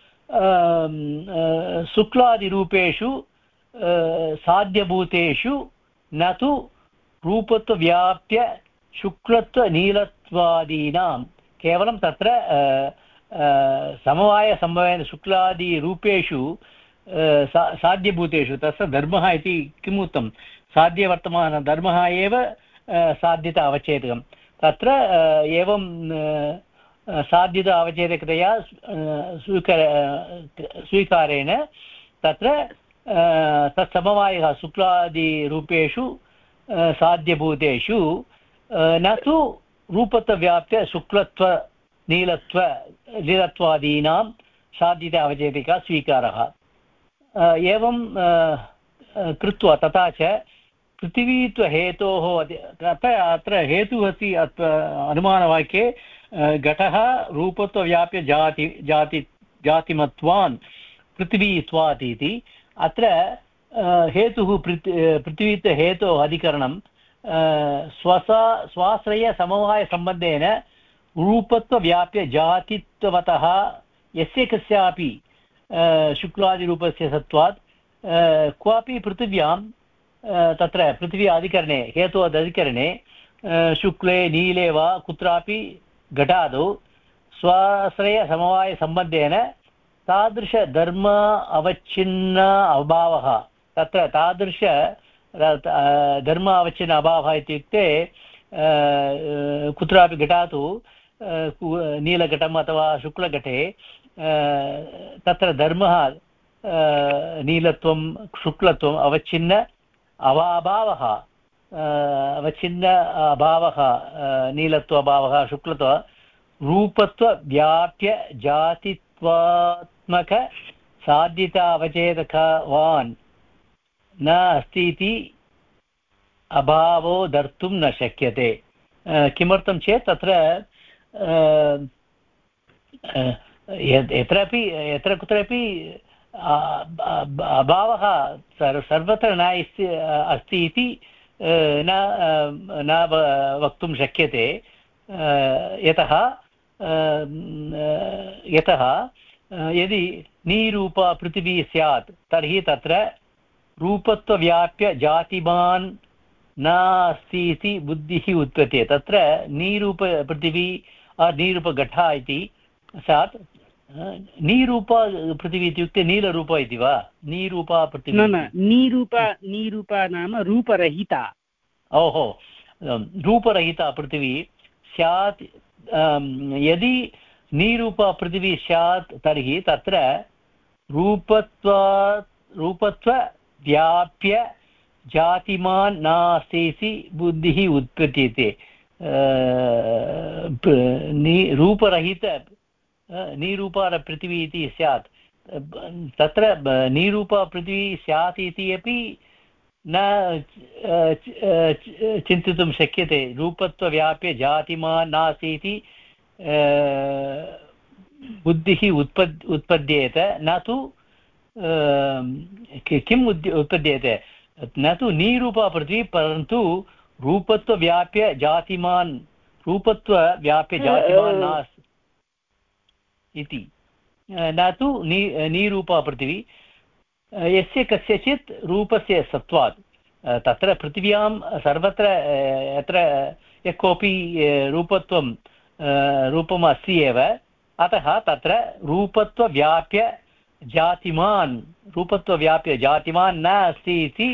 शुक्लादिरूपेषु साध्यभूतेषु न तु रूपत्वव्याप्य शुक्लत्वनीलत्वादीनां केवलं तत्र समवायसम्भवेन शुक्लादिरूपेषु साध्यभूतेषु तस्य धर्मः इति किम् उक्तं साध्यवर्तमानधर्मः एव साध्यता अवच्छेदकं तत्र एवं साध्यता अवच्छेदकतया स्वीकार स्वीकारेण तत्र तत्समवायः शुक्लादिरूपेषु साध्यभूतेषु न तु रूपत्वव्याप्य शुक्लत्व नीलत्व नीलत्वादीनां साध्यता अवच्छेदिका स्वीकारः। एवं कृत्वा तथा च पृथिवीत्वहेतोः अत्र अत्र हेतुः अस्ति अनुमानवाक्ये घटः रूपत्वव्याप्य जाति जाति जातिमत्वान् पृथिवीत्वात् इति अत्र हेतुः पृथिवीत्वहेतोः अधिकरणं स्वसा स्वाश्रयसमवायसम्बन्धेन रूपत्वव्याप्य जातित्वतः यस्य कस्यापि शुक्लादिरूपस्य सत्त्वात् क्वापि पृथिव्यां तत्र पृथिवी अधिकरणे हेतोदधिकरणे शुक्ले नीले वा कुत्रापि घटादौ स्वाश्रयसमवायसम्बन्धेन तादृशधर्म अवच्छिन्न अभावः तत्र तादृश धर्म अवच्छिन्न अभावः इत्युक्ते कुत्रापि घटातु नीलघटम् अथवा शुक्लघटे तत्र धर्मः नीलत्वं शुक्लत्वम् अवच्छिन्न अभावः अवच्छिन्न अभावः नीलत्वाभावः शुक्लत्व रूपत्वव्याप्य जातित्वात्मक साध्यतावचेतकवान् न अस्ति इति अभावो धर्तुं न शक्यते। किमर्थं चेत् तत्र यत्रापि यत्र कुत्रापि अभावः सर्वत्र न अस्ति इति न न वक्तुं शक्यते। यतः यतः यदि नीरूपा पृथिवी स्यात् तर्हि तत्र रूपत्वव्याप्य जातिमान् नास्ति इति बुद्धिः उत्पद्यते। तत्र नीरूप पृथिवी नीरूपघटः इति स्यात् नीरूपा पृथिवी इत्युक्ते नीलरूपा इति वा नीरूपा पृथिवी न न नीरूपा नीरूपा नाम रूपरहिता। ओहो रूपरहिता पृथिवी स्यात्। यदि नीरूपा पृथिवी स्यात् तर्हि तत्र रूपत्वा रूपत्वव्याप्य जातिमान् नास्ति इति बुद्धिः उत्पद्यते। रूपरहित नीरूपा पृथिवी इति स्यात् तत्र नीरूपा पृथिवी स्यात् इति अपि न चिन्तितुं शक्यते। रूपत्वव्याप्य जातिमान् नास्ति इति बुद्धिः उत्पद् उत्पद्येत न तु किम् उत्पद्येते न तु नीरूपा पृथिवी परन्तु रूपत्वव्याप्य जातिमान् रूपत्वव्याप्य जातिमान् नास्ति इति न तु नी नीरूपा पृथिवी यस्य कस्यचित् रूपस्य सत्त्वात्। तत्र पृथिव्यां सर्वत्र यत्र यः कोऽपि रूपत्वं रूपम् अस्ति एव अतः तत्र रूपत्वव्याप्य जातिमान् रूपत्वव्याप्य जातिमान् न अस्ति इति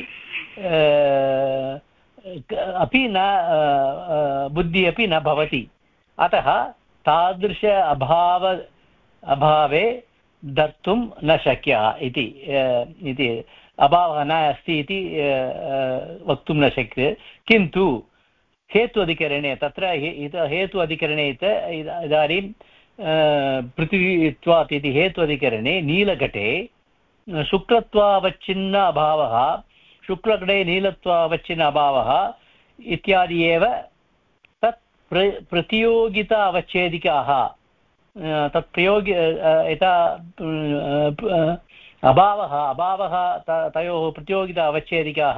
अपि न बुद्धिः अपि न भवति। अतः तादृश अभाव अभावे धर्तुं न शक्यः इति इति अभावः न अस्ति इति वक्तुं न शक्यते। किन्तु हेतु अधिकरणे तत्र हेतु अधिकरणे इदानीं पृथिवीत्वात् इति हेतु अधिकरणे नीलघटे शुक्लत्वावच्छिन्न अभावः शुक्लघटे नीलत्वावच्छिन्न अभावः इत्यादि एव तत् प्र प्रतियोगिता अवच्छेदिकाः तत् प्रयोगि यथा अभावः अभावः तयोः प्रतियोगिता अवच्छेदिकाः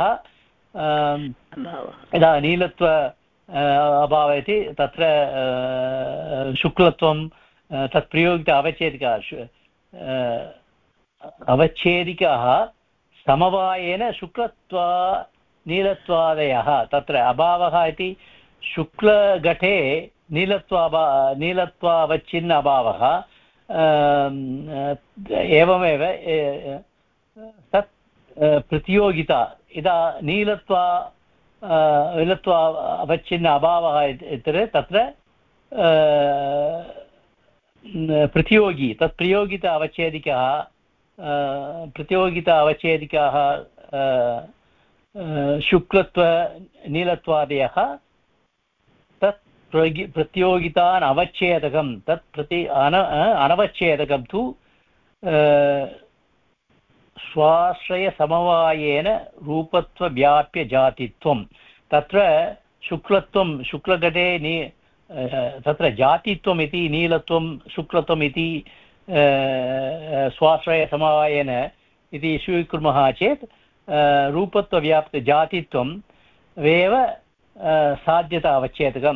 यदा नीलत्व अभावः इति तत्र शुक्लत्वं तत् प्रयोगिता अवच्छेदिका अवच्छेदिकाः समवायेन शुक्लत्वा नीलत्वादयः तत्र अभावः इति शुक्लघटे नीलत्वा नीलत्वावच्छिन्न अभावः एवमेव तत् प्रतियोगिता यदा नीलत्वा नीलत्वा अवच्छिन्न अभावः इत्यत्र तत्र प्रतियोगी तत् प्रतियोगिता अवच्छेदिकः प्रतियोगिता अवच्छेदिकाः शुक्लत्व नीलत्वादयः तत् प्रतियोगितान् अवच्छेदकं तत् प्रति अन अनवच्छेदकं तु स्वाश्रयसमवायेन रूपत्वव्याप्यजातित्वं तत्र शुक्लत्वं शुक्लघटे नी तत्र जातित्वम् इति नीलत्वं शुक्लत्वम् इति स्वाश्रयसमवायेन इति स्वीकुर्मः चेत् रूपत्वव्याप्तजातित्वं एव साध्यता अवच्छेदकम्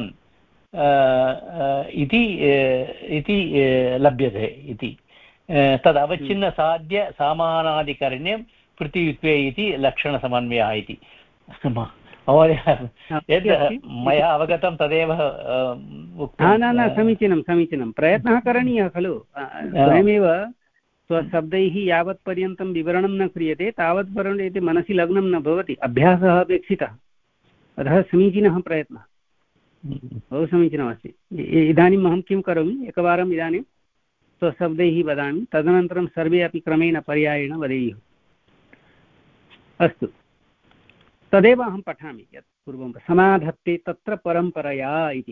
इति इति लभ्यते इति तदवच्छिन्नसाध्य सामानाधिकरण्यं पृथिवीत्वे इति लक्षणसमन्वयः इति महोदय यद् मया अवगतं तदेव उक्तं। न न समीचीनं समीचीनं प्रयत्नः करणीयः खलु स्वयमेव स्वशब्दैः यावत् पर्यन्तं विवरणं न क्रियते तावत् पर्यन्तं मनसि लग्नं न भवति अभ्यासः अपेक्षितः अतः समीचीनः प्रयत्नः बहु समीचीनमस्ति। इदानीम् अहं किं करोमि एकवारम् इदानीं स्वशब्दैः वदामि तदनन्तरं सर्वे अपि क्रमेण पर्यायेण वदेयुः। अस्तु तदेव अहं पठामि यत् पूर्वं समाधत्ते तत्र परम्परया इति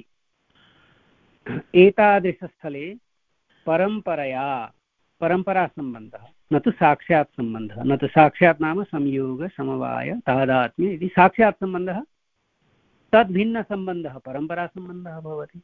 एतादृशस्थले परम्परया परम्परासम्बन्धः न तु साक्षात् सम्बन्धः न तु साक्षात् नाम संयोग समवाय तादात्म्य इति साक्षात् सम्बन्धः तद्भिन्नसम्बन्धः परम्परासम्बन्धः भवति।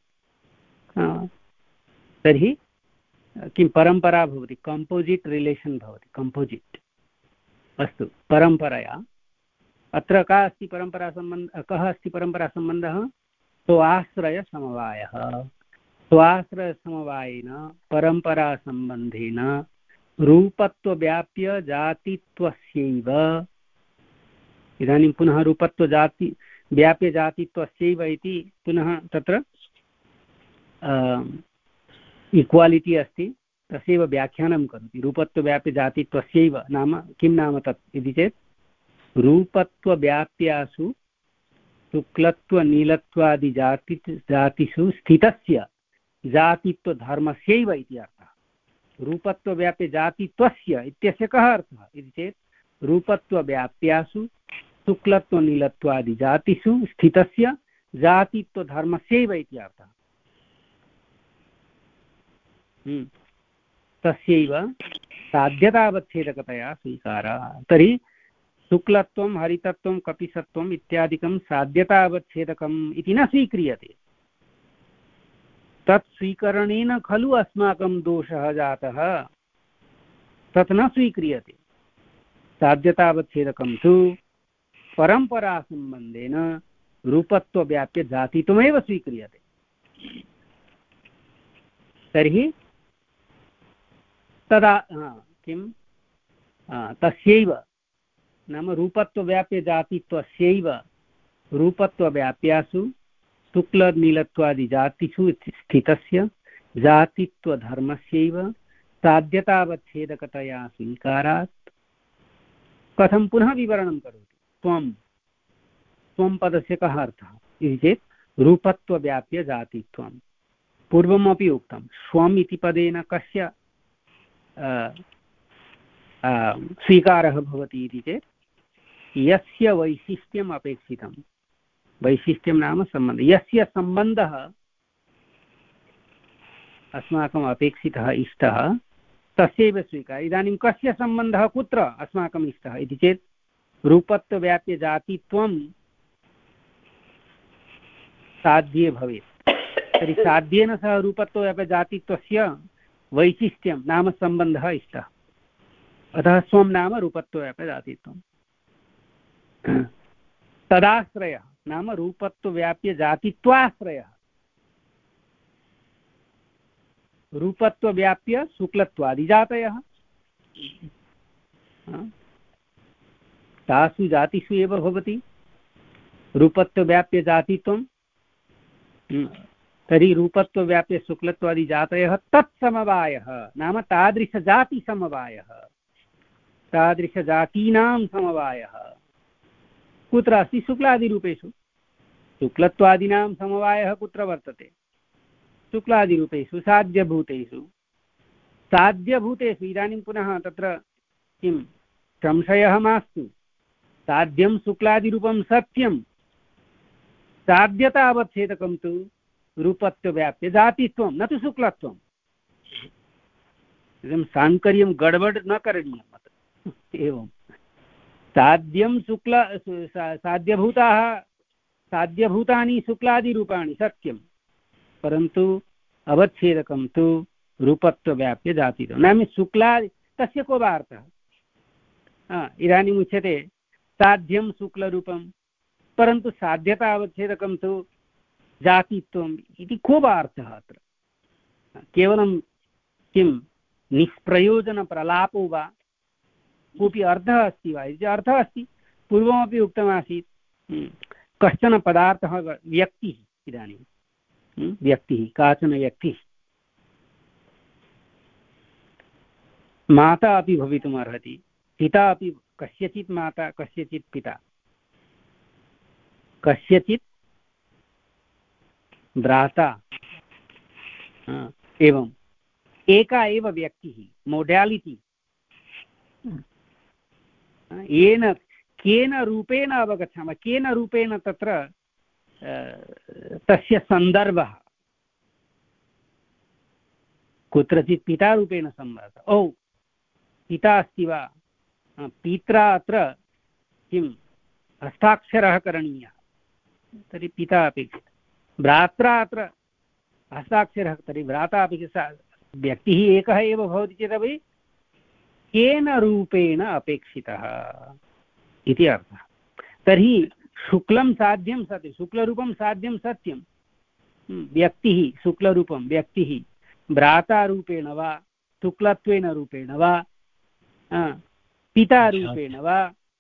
तर्हि किं परम्परा भवति कम्पोजिट् रिलेशन् भवति कम्पोजिट्। अस्तु परम्परया अत्र का अस्ति परम्परासम्बन्धः कः अस्ति परम्परासम्बन्धः स्वाश्रयसमवायः स्वाश्रयसमवायेन परम्परासम्बन्धेन रूपत्वव्याप्य जातित्वस्यैव इदानीं पुनः रूपत्वजाति व्याप्यजातित्वस्यैव इति पुनः तत्र इक्वालिटी अस्ति तस्यैव व्याख्यानं करोति रूपत्वव्याप्यजातित्वस्यैव नाम किं नाम तत् इति चेत् रूपत्वव्याप्यासु शुक्लत्वनीलत्वादिजाति जातिषु स्थितस्य जातित्वधर्मस्यैव इति अर्थः। रूपत्वव्याप्यजातित्वस्य इत्यस्य कः अर्थः इति चेत् रूपत्वव्याप्यासु शुक्लत्वनीलत्वादिजातिषु स्थितस्य जातित्वधर्मस्यैव इति अर्थः। तस्यैव साध्यतावच्छेदकतया स्वीकारः। तर्हि शुक्लत्वं हरितत्वं कपिसत्वम् इत्यादिकं साध्यतावच्छेदकम् इति न स्वीक्रियते। तत् स्वीकरणेन खलु अस्माकं दोषः जातः तत् न स्वीक्रियते। साध्यतावच्छेदकं तु परम्परासम्बन्धेन रूपत्वव्याप्यजातित्वमेव स्वीक्रियते। तर्हि तदा किं तस्यैव नाम रूपत्वव्याप्यजातित्वस्यैव रूपत्वव्याप्यासु शुक्लनीलत्वादिजातिषु स्थितस्य जातित्वधर्मस्यैव साध्यतावच्छेदकतया स्वीकारात् कथं पुनः विवरणं करोति त्वं त्वं पदस्य कः अर्थः इति चेत् रूपत्वव्याप्यजातित्वं पूर्वमपि उक्तं स्वम् इति पदेन कस्य स्वीकारः भवति इति चेत् यस्य वैशिष्ट्यम् अपेक्षितं वैशिष्ट्यं नाम सम्बन्धः यस्य सम्बन्धः अस्माकम् अपेक्षितः इष्टः तस्यैव स्वीकारः। इदानीं कस्य सम्बन्धः कुत्र अस्माकम् इष्टः इति चेत् रूपत्वव्याप्यजातित्वं साध्ये भवेत्। तर्हि साध्येन सह रूपत्वव्याप्यजातित्वस्य वैशिष्ट्यं नाम सम्बन्धः इष्टः अतः स्वं नाम रूपत्वव्याप्यजातित्वं तदाश्रयः नाम रूपत्वव्याप्यजातित्वाश्रयः रूपत्वव्याप्य शुक्लत्वादिजातयः तासु जातिषु एव भवति रूपत्वव्याप्यजातित्वं। तर्हि रूपत्वव्याप्य शुक्लत्वादिजातयः तत्समवायः नाम तादृशजातिसमवायः तादृशजातीनां समवायः कुत्र अस्ति शुक्लादिरूपेषु। शुक्लत्वादीनां समवायः कुत्र वर्तते शुक्लादिरूपेषु साध्यभूतेषु साध्यभूतेषु। इदानीं पुनः तत्र किं संशयः मास्तु साध्यं शुक्लादिरूपं सत्यं साध्यतावच्छेदकं तु रूपत्वव्याप्यजातित्वं न तु शुक्लत्वम्। इदं साङ्कर्यं गडबड् न करणीयम् एवं साध्यं शुक्ल साध्यभूताः साध्यभूतानि शुक्लादिरूपाणि सत्यं, परन्तु अवच्छेदकं तु रूपत्वव्याप्य जातिरो नाम शुक्ला तस्य को वा अर्थः। इदानीम् उच्यते साध्यं शुक्लरूपं परन्तु साध्यता अवच्छेदकं तु जातित्वम् इति को वा अर्थः अत्र। केवलं किं निष्प्रयोजनप्रलापो वा, कोऽपि अर्थः अस्ति वा इति अर्थः अस्ति। पूर्वमपि उक्तमासीत् कश्चन पदार्थः व्यक्तिः, इदानीं व्यक्तिः काचन व्यक्तिः माता अपि भवितुम् अर्हति, पिता अपि, कस्यचित् माता कस्यचित् पिता, कस्यचित् भ्राता, एवं एका एव व्यक्तिः मोडालिटी, येन केन रूपेण अवगच्छामः, केन रूपेण तत्र तस्य सन्दर्भः, कुत्रचित् पितारूपेण सम्बद्धः, ओ पिता अस्ति वा, पित्रा अत्र किं हस्ताक्षरः करणीयः, तर्हि पिता अपेक्षितः, भ्रात्रा अत्र हस्ताक्षरः, तर्हि भ्राता अपेक्षितः, व्यक्तिः एकः एव भवति चेदपि केन रूपेण अपेक्षितः इति अर्थः। तर्हि शुक्लं साध्यं सत्यं, शुक्लरूपं साध्यं सत्यं, व्यक्तिः शुक्लरूपं व्यक्तिः भ्रातारूपेण वा शुक्लत्वेन रूपेण वा पितारूपेण वा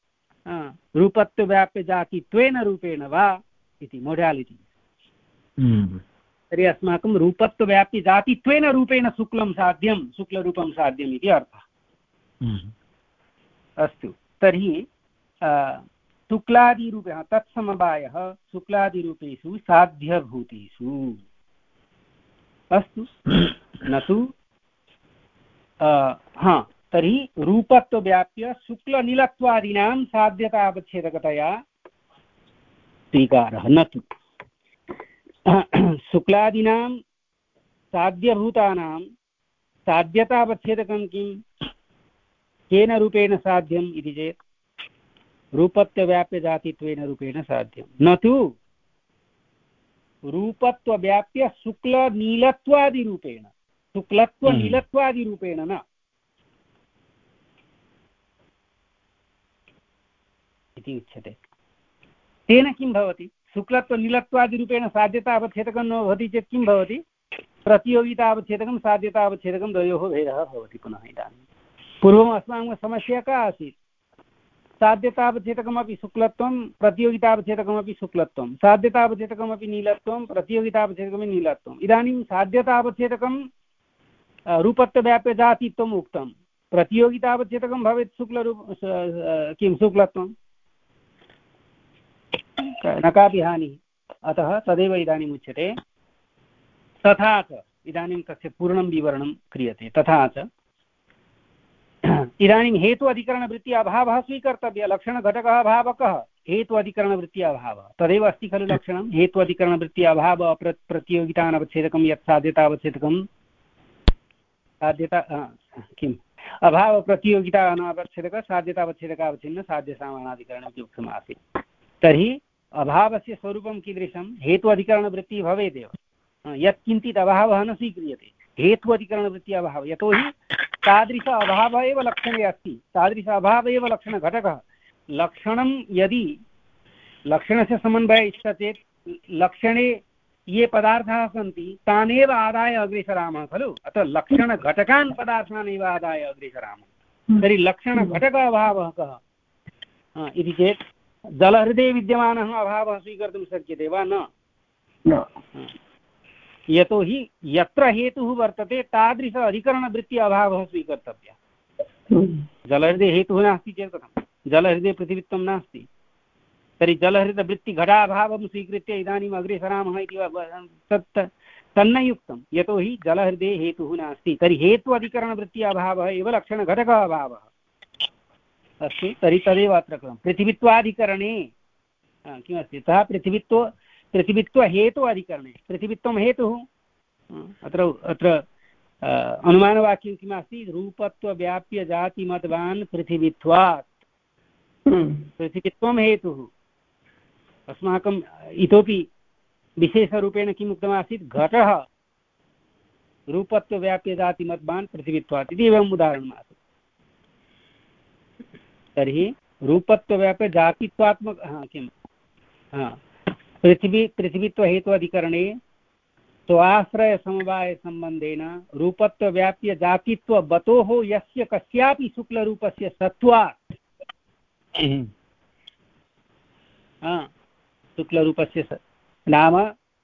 रूपत्वव्याप्यजातित्वेन रूपेण वा इति मोडालिटी। तर्हि अस्माकं रूपत्वव्याप्यजातित्वेन रूपेण शुक्लं साध्यं शुक्लरूपं साध्यम् इति अर्थः। अस्तु, तर्हि शुक्लादिरूपेण तत्समवायः शुक्लादिरूपेषु साध्यभूतेषु। अस्तु, न तु हा तर्हि रूपत्वव्याप्य शुक्लनीलत्वादीनां साध्यतावच्छेदकतया स्वीकारः, न तु शुक्लादीनां साध्यभूतानां साध्यतावच्छेदकं किं, केन रूपेण साध्यम् इति चेत् रूपत्वव्याप्यजातित्वेन रूपेण साध्यं, न तु रूपत्वव्याप्य शुक्लनीलत्वादिरूपेण, शुक्लत्वनीलत्वादिरूपेण न इति उच्यते। तेन किं भवति, शुक्लत्वनीलत्वादिरूपेण साध्यतावच्छेदकं न भवति चेत् किं भवति, प्रतियोगितावच्छेदकं साध्यतावच्छेदकं द्वयोः भेदः भवति। पुनः इदानीं पूर्वम् अस्माकं समस्या का आसीत्, साध्यतावच्छेदकमपि शुक्लत्वं प्रतियोगितावच्छेदकमपि शुक्लत्वं, साध्यतावच्छेदकमपि नीलत्वं प्रतियोगितावच्छेदकमपि नीलत्वम्। इदानीं साध्यतावच्छेदकं रूपत्वव्याप्यजातित्वम् उक्तं, प्रतियोगितावच्छेदकं भवेत् शुक्लरूप किं शुक्लत्वं, न कापि हानिः। अतः तदेव इदानीम् उच्यते। तथा च इदानीं तस्य पूर्णं विवरणं क्रियते। तथा च इदानीं हेतु अधिकरणवृत्ति अभावः स्वीकर्तव्यः। लक्षणघटकः अभावकः हेतु अधिकरणवृत्ति अभावः, तदेव अस्ति खलु लक्षणं। हेतु अधिकरणवृत्ति अभाव अप्र प्रतियोगितानवच्छेदकं यत् साध्यतावच्छेदकं साध्यता किम् अभाव प्रतियोगिता अनावच्छेदक साध्यतावच्छेदकावच्छिन्न साध्यसामानाधिकरणम् इति उक्तमासीत्। तर्हि अभावस्य स्वरूपं कीदृशं, हेतु अधिकरणवृत्तिः भवेदेव, यत्किञ्चित् अभावः न स्वीक्रियते, हेतु अधिकरणवृत्ति अभावः, यतोहि तादृश अभावः एव लक्षणे अस्ति, तादृश अभावः एव लक्षणघटकः। लक्षणं यदि लक्षणस्य समन्वयः इच्छते चेत् लक्षणे ये पदार्थाः सन्ति तानेव आदाय अग्रेसरामः खलु, अतः लक्षणघटकान् पदार्थान् एव आदाय अग्रेसरामः। तर्हि लक्षणघटक अभावः कः इति चेत् जलहृदये विद्यमानः अभावः स्वीकर्तुं शक्यते वा न, यतोहि यत्र हेतुः वर्तते तादृश अधिकरणवृत्ति अभावः स्वीकर्तव्यः। जलहृदये हेतुः नास्ति चेत् कथं, जलहृदये पृथिवीत्वं नास्ति, तर्हि जलहृदवृत्तिघटाभावं स्वीकृत्य इदानीम् अग्रे सरामः इति तत् तन्न युक्तं, यतोहि जलहृदये हेतुः नास्ति। तर्हि हेतु अधिकरणवृत्ति अभावः एव लक्षणघटकः अभावः। अस्तु, तर्हि तदेव अत्र कृतं। पृथिवीत्वाधिकरणे किमस्ति, अतः पृथिवीत्व पृथिवीत्व हेतु अधिकरणे, पृथिवीत्वं हेतुः, अत्र अत्र अनुमानवाक्यं किमस्ति? रूपत्वव्याप्यजातिमतवान् पृथिवीत्वात्। पृथिवीत्वं हेतुः। अस्माकम् इतोपि विशेषरूपेण किम् उक्तमासीत्? घटः रूपत्वव्याप्यजातिमतवान् पृथिवीत्वात् इति एवम् उदाहरणमासीत्। तर्हि रूपत्वव्याप्यजातित्वात्मक हा किं हा पृथिवी पृथिवीत्वहेत्वाधिकरणे स्वाश्रयसमवायसम्बन्धेन रूपत्वव्याप्यजातित्वबतोः यस्य कस्यापि शुक्लरूपस्य सत्वात् शुक्लरूपस्य नाम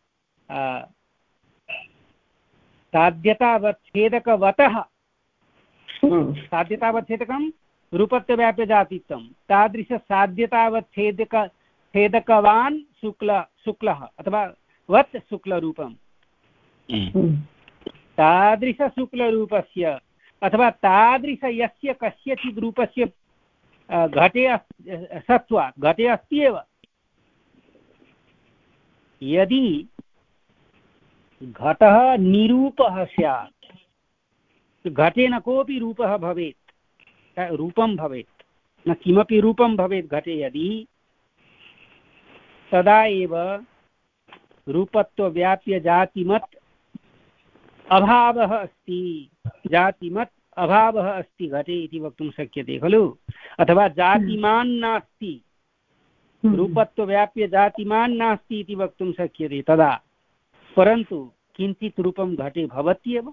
साध्यतावच्छेदकवतः साध्यतावच्छेदकं रूपत्वव्याप्यजातित्वं तादृशसाध्यतावच्छेदक छेदकवान् शुक्ल शुक्लः अथवा वत् शुक्लरूपं तादृशशुक्लरूपस्य अथवा तादृश यस्य कस्यचित् रूपस्य घटे सत्त्वात् घटे अस्ति एव। यदि घटः निरूपः स्यात्, घटे न कोऽपि रूपः भवेत्, रूपं भवेत्, न किमपि रूपं भवेत् घटे, यदि तदा एव रूपत्वव्याप्यजातिमत् अभावः अस्ति, जातिमत् अभावः अस्ति घटे इति वक्तुं शक्यते खलु। अथवा जातिमान् नास्ति, रूपत्वव्याप्यजातिमान् नास्ति इति वक्तुं शक्यते तदा। परन्तु किञ्चित् रूपं घटे भवत्येव।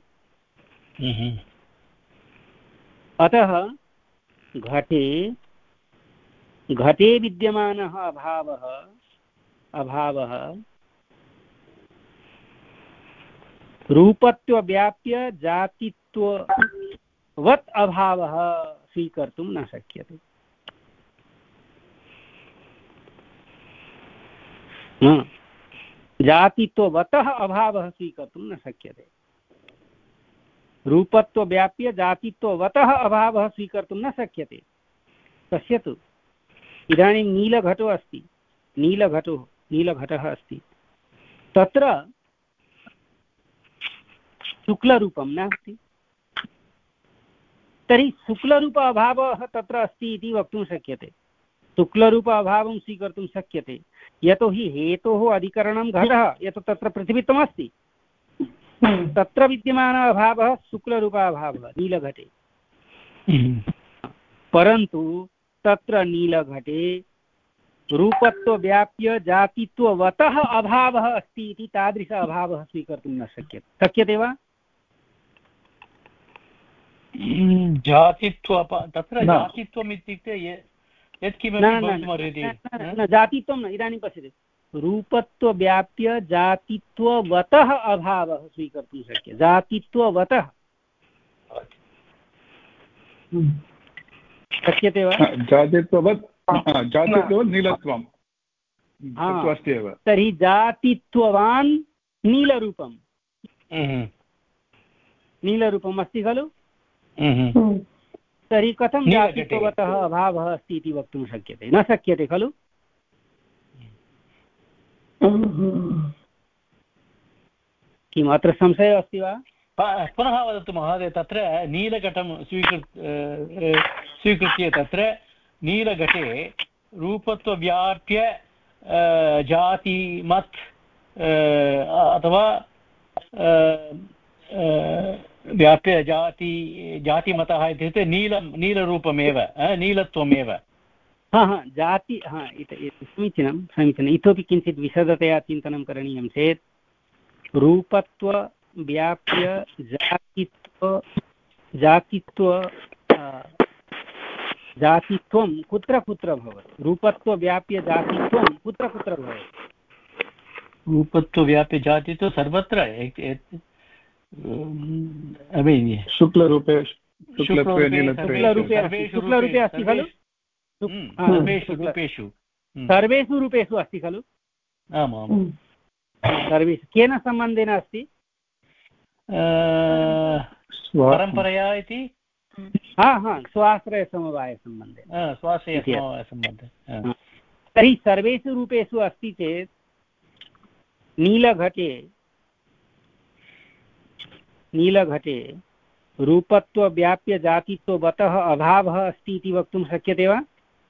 अतः घटे घटे विद्यमानः अभावः अभावः रूपत्वव्याप्य जातित्ववत् अभावः स्वीकर्तुं न शक्यते। जातित्ववतः अभावः स्वीकर्तुं न शक्यते। रूपत्वव्याप्य जातित्ववतः अभावः स्वीकर्तुं न शक्यते। पश्यतु, इदानीं नीलघटो अस्ति, नीलघटो नीलघटः अस्ति, तत्र शुक्लरूपं नास्ति। तर्हि शुक्लरूप अभावः तत्र अस्ति इति वक्तुं शक्यते, शुक्लरूप अभावं स्वीकर्तुं शक्यते। यतोहि हेतोः अधिकरणं घटः, यतो तत्र पृथिवीत्वमस्ति, तत्र विद्यमान अभावः शुक्लरूपाभावः नीलघटे। परन्तु तत्र नीलघटे रूपत्वव्याप्य जातित्ववतः अभावः अस्ति इति तादृश अभावः स्वीकर्तुं न शक्यते। शक्यते वा? जातित्व तत्र जातित्वम् इत्युक्ते न जातित्वं न। इदानीं पश्यतु, रूपत्वव्याप्य जातित्ववतः अभावः स्वीकर्तुं शक्यते। जातित्ववतः शक्यते वा? जातित्ववत् जातित्ववत् नीलत्वं अस्ति एव। तर्हि जातित्ववान् नीलरूपं नीलरूपम् अस्ति खलु। तर्हि कथं जातित्ववतः अभावः अस्ति इति वक्तुं शक्यते? न शक्यते खलु। किम् अत्र संशयः अस्ति वा? पुनः वदतु महोदय। तत्र नीलघटं स्वीकृत स्वीकृत्य तत्र नीलघटे रूपत्वव्याप्य जातिमत् अथवा व्याप्य जाति जातिमतः इत्युक्ते नीलं नीलरूपमेव नीलत्वमेव। हा हा जाति हा समीचीनं समीचीनम्। इतोपि किञ्चित् विशदतया चिन्तनं करणीयं चेत् रूपत्वव्याप्य जातित्व जातित्व जातित्वं कुत्र कुत्र भवति? रूपत्वव्याप्य जातित्वं कुत्र कुत्र भवति? रूपत्वव्याप्य जातित्वं सर्वत्र शुक्लरूपे शुक्लरूपे शुक्लरूपे अस्ति खलु। सर्वेषु रूपेषु सर्वेषु रूपेषु अस्ति खलु। आमां सर्वेषु केन सम्बन्धेन अस्ति? परम्परया इति। हा हा स्वाश्रयसमवायसम्बन्धे स्वाश्रयसमवायसम्बन्धे। तर्हि सर्वेषु रूपेषु अस्ति चेत् नीलघटे नीलघटे रूपत्वव्याप्यजातित्ववतः अभावः अस्ति इति वक्तुं शक्यते वा?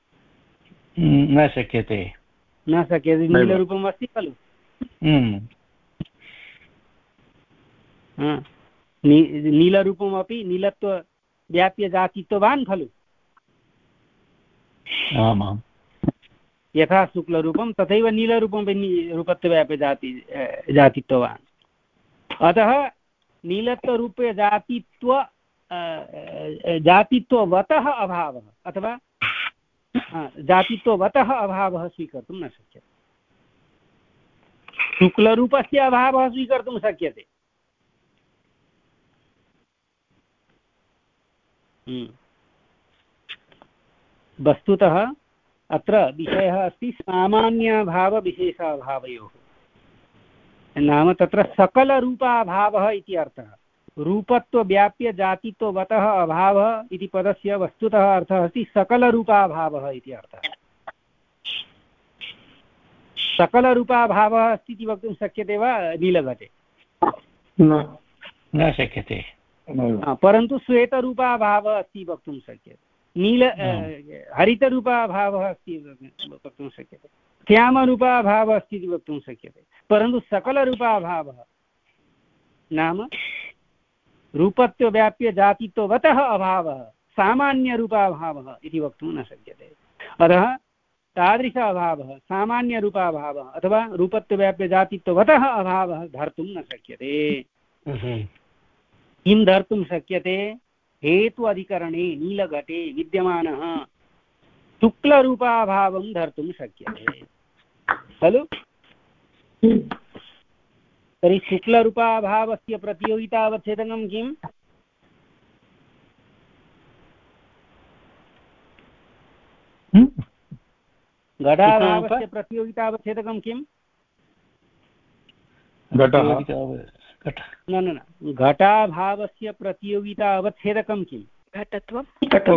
न शक्यते न शक्यते। नीलरूपम् अस्ति खलु। नीलरूपमपि नीलत्वव्याप्यजातित्ववान् खलु। आमाम्। यथा शुक्लरूपं तथैव नीलरूपमपि रूपत्वव्याप्यजाति जातित्ववान्। अतः नीलत्वरूपे जातित्व जातित्ववतः अभावः अथवा जातित्ववतः अभावः स्वीकर्तुं न शक्यते। शुक्लरूपस्य अभावः स्वीकर्तुं शक्यते। वस्तुतः अत्र विषयः अस्ति सामान्यभावविशेषाभावयोः। नाम तत्र सकलरूपाभावः इति अर्थः। रूपत्वव्याप्य जातित्ववतः अभावः इति पदस्य वस्तुतः अर्थः अस्ति सकलरूपाभावः इति अर्थः। सकलरूपाभावः अस्ति इति वक्तुं शक्यते वा नीलघटे? न शक्यते। परन्तु श्वेतरूपाभावः अस्ति वक्तुं शक्यते। नील हरितरूपाभावः अस्ति वक्तुं शक्यते। श्यामरूपाभावः अस्ति इति वक्तुं शक्यते। परन्तु सकलरूपाभावः नाम रूपत्वव्याप्य जातित्ववतः अभावः सामान्यरूपाभावः इति वक्तुं न शक्यते। अतः तादृश अभावः सामान्यरूपाभावः अथवा रूपत्वव्याप्य जातित्ववतः अभावः धर्तुं न शक्यते। किं धर्तुं शक्यते? हेतु अधिकरणे नीलघटे विद्यमानः शुक्लरूपाभावं धर्तुं शक्यते खलु। तर्हि शुक्लरूपाभावस्य प्रतियोगितावच्छेदकं किम्? घटाभावस्य प्रतियोगितावच्छेदकं किम्? न न न घटाभावस्य प्रतियोगिता अवच्छेदकं किम्? घटत्वं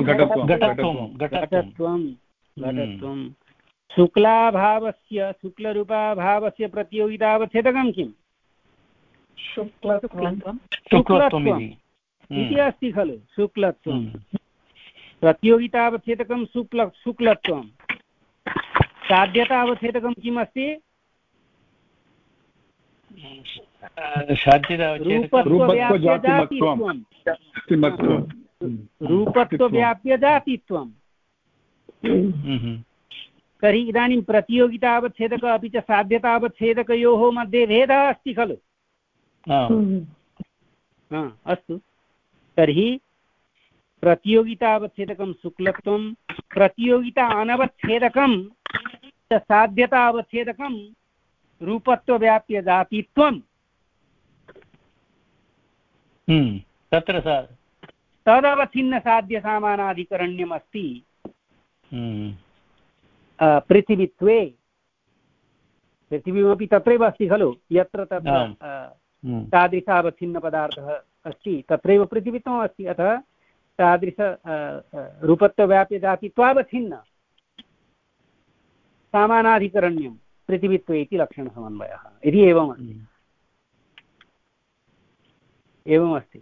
घटत्वं घटत्वं। शुक्लाभावस्य शुक्लरूपाभावस्य प्रतियोगिता अवच्छेदकं किम्? शुक्लत्वम् इति अस्ति खलु। शुक्लत्वं प्रतियोगितावच्छेदकं शुक्ल शुक्लत्वं। साध्यतावच्छेदकं किम् अस्ति? रूपत्वव्याप्यजातित्वं। तर्हि इदानीं प्रतियोगितावच्छेदक अपि च साध्यतावच्छेदकयोः मध्ये भेदः अस्ति खलु। अस्तु तर्हि प्रतियोगितावच्छेदकं शुक्लत्वं प्रतियोगिता अनवच्छेदकं च साध्यतावच्छेदकं रूपत्वव्याप्यजातित्वं। तत्र तदवच्छिन्नसाध्यसामानाधिकरण्यमस्ति पृथिवीत्वे। पृथिवीमपि तत्रैव अस्ति खलु। यत्र तत्र तादृशावच्छिन्नपदार्थः अस्ति तत्रैव पृथिवीत्वम् अस्ति। अतः तादृश रूपत्वव्याप्यजातित्वावच्छिन्न सामानाधिकरण्यं पृथिवीत्वे इति लक्षणसमन्वयः इति एवमस्ति। एवमस्ति।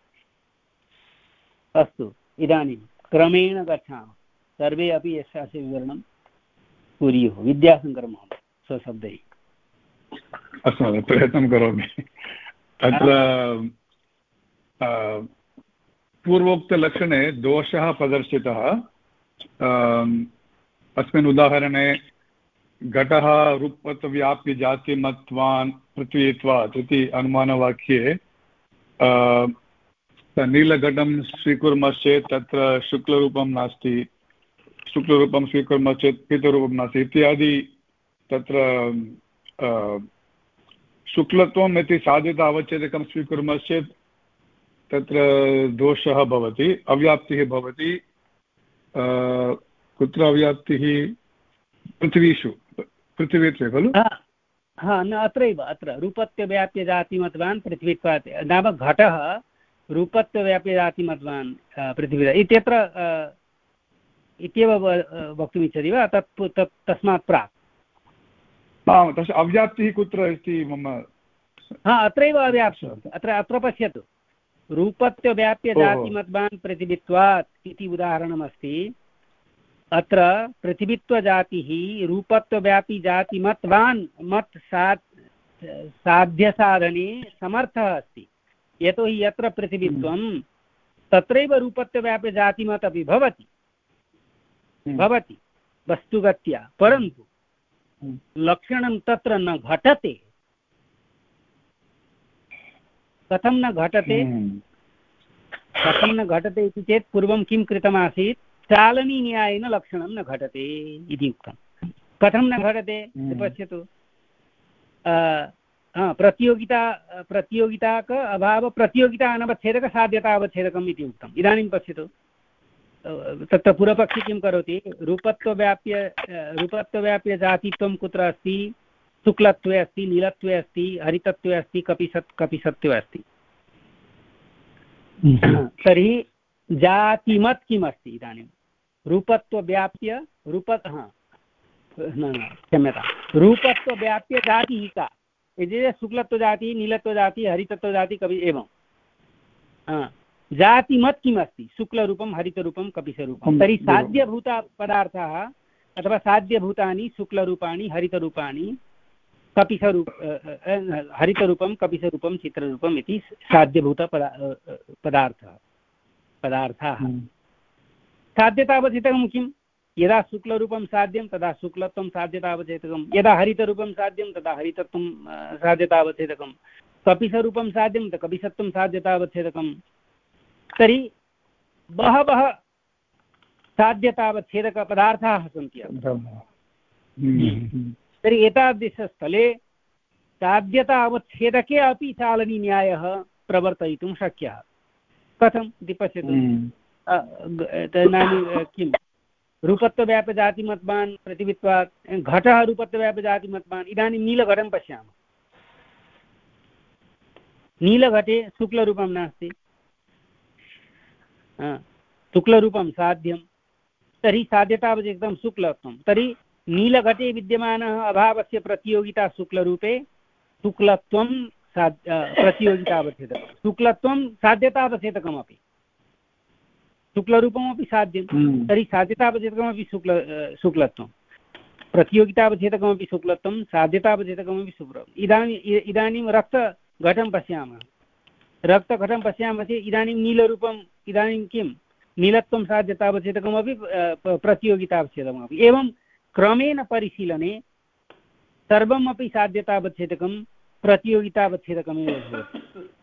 अस्तु इदानीं क्रमेण गच्छामः। सर्वे अपि यस्य विवरणं कुर्युः। विद्याशङ्करमहोदय स्वशब्दैः। अस्तु प्रयत्नं करोमि। अत्र पूर्वोक्तलक्षणे दोषः प्रदर्शितः। अस्मिन् उदाहरणे घटः रूपत्वव्याप्यजातिमत्वान् पृथ्वीत्वात् इति अनुमानवाक्ये नीलघटं स्वीकुर्मश्चेत् तत्र शुक्लरूपं नास्ति, शुक्लरूपं स्वीकुर्मश्चेत् पीतरूपं नास्ति इत्यादि। तत्र शुक्लत्वम् इति साध्यता अवच्छेदकं स्वीकुर्मश्चेत् तत्र दोषः भवति, अव्याप्तिः भवति। कुत्र अव्याप्तिः? पृथ्वीषु, पृथिवीत्वे खलु। हा न अत्रैव अत्र रूपत्वव्याप्यजातिमत्वान् पृथ्वीत्वात् नाम घटः रूपत्वव्याप्यजातिमत्वान् पृथ्वी इत्यत्र इत्येव वक्तुमिच्छति वा? तत् तस्मात् प्राक् तस्य अव्याप्तिः कुत्र अस्ति मम? हा अत्रैव अव्याप्तिः। अत्र अत्र पश्यतु रूपत्वव्याप्यजातिमत्वान् प्रतिबित्वात् इति उदाहरणमस्ति। अत्र प्रतिबित्वजातिः रूपत्वव्यापिजातिमत्वान् मत् सा साध्यसाधने समर्थः अस्ति। यतोहि यत्र प्रतिबित्वं तत्रैव रूपत्वव्याप्यजातिमत् अपि भवति भवति वस्तुगत्या, परन्तु लक्षणं तत्र न घटते। कथं न घटते कथं न घटते इति चेत् पूर्वं किं कृतमासीत्, चालनीन्यायेन लक्षणं न घटते इति उक्तं। कथं न घटते पश्यतु, प्रतियोगिता प्रतियोगिताक अभाव प्रतियोगिता अनवच्छेदक साध्यता अवच्छेदकम् इति उक्तम्। इदानीं पश्यतु, तत्र पूर्वपक्षी किं करोति, रूपत्वव्याप्य रूपत्वव्याप्यजातित्वं कुत्र अस्ति, शुक्लत्वे अस्ति, नीलत्वे अस्ति, हरितत्वे अस्ति, कपिसत् कपिसत्वे अस्ति। तर्हि जातिमत् किम् अस्ति इदानीं, रूपत्वव्याप्य रूप हा न न क्षम्यतां रूपत्वव्याप्य जातिः का, यदि शुक्लत्वजातिः, नीलत्वजातिः, हरितत्वजातिः, कपि एवं जातिमत् किम् अस्ति, शुक्लरूपं, हरितरूपं, कपिशरूपं। तर्हि साध्यभूतपदार्थाः अथवा साध्यभूतानि शुक्लरूपाणि, हरितरूपाणि, कपिशरूप हरितरूपं, कपिशरूपं, चित्ररूपम् इति साध्यभूतपदा पदार्थः पदार्थाः। साध्यतावच्छेदकं किं, यदा शुक्लरूपं साध्यं तदा शुक्लत्वं साध्यतावच्छेदकं, यदा हरितरूपं साध्यं तदा हरितत्वं साध्यतावच्छेदकं, कपिशरूपं साध्यं तदा कपिसत्वं साध्यतावच्छेदकं। तर्हि बहवः साध्यतावच्छेदकपदार्थाः सन्ति। तर्हि एतादृशस्थले साध्यतावच्छेदके अपि चालनीन्यायः प्रवर्तयितुं शक्यः। कथम् इति पश्यतु, किं रूपत्वव्याप्यजातिमत्वान् प्रतिबित्वात् घटः रूपत्वव्याप्यजातिमत्वान्। इदानीं नीलघटं पश्यामः, नीलघटे शुक्लरूपं नास्ति, शुक्लरूपं साध्यं, तर्हि साध्यतावच्छेदकं शुक्लत्वं। तर्हि नीलघटे विद्यमानः अभावस्य प्रतियोगिता शुक्लरूपे, शुक्लत्वं प्रतियोगितावच्छेदकं, शुक्लत्वं साध्यतावच्छेदकमपि, शुक्लरूपमपि साध्यं। तर्हि साध्यतावच्छेदकमपि शुक्ल शुक्लत्वं, प्रतियोगितावच्छेदकमपि शुक्लत्वं, साध्यतावच्छेदकमपि शुक्लम्। इदानीं इदानीं रक्तघटं पश्यामः, रक्तघटं पश्यामः चेत् इदानीं नीलरूपम्, इदानीं किं नीलत्वं साध्यतावच्छेदकमपि प्रतियोगितावच्छेदकमपि। एवं क्रमेण परिशीलने सर्वमपि साध्यतावच्छेदकं प्रतियोगितावच्छेदकमेव भवति।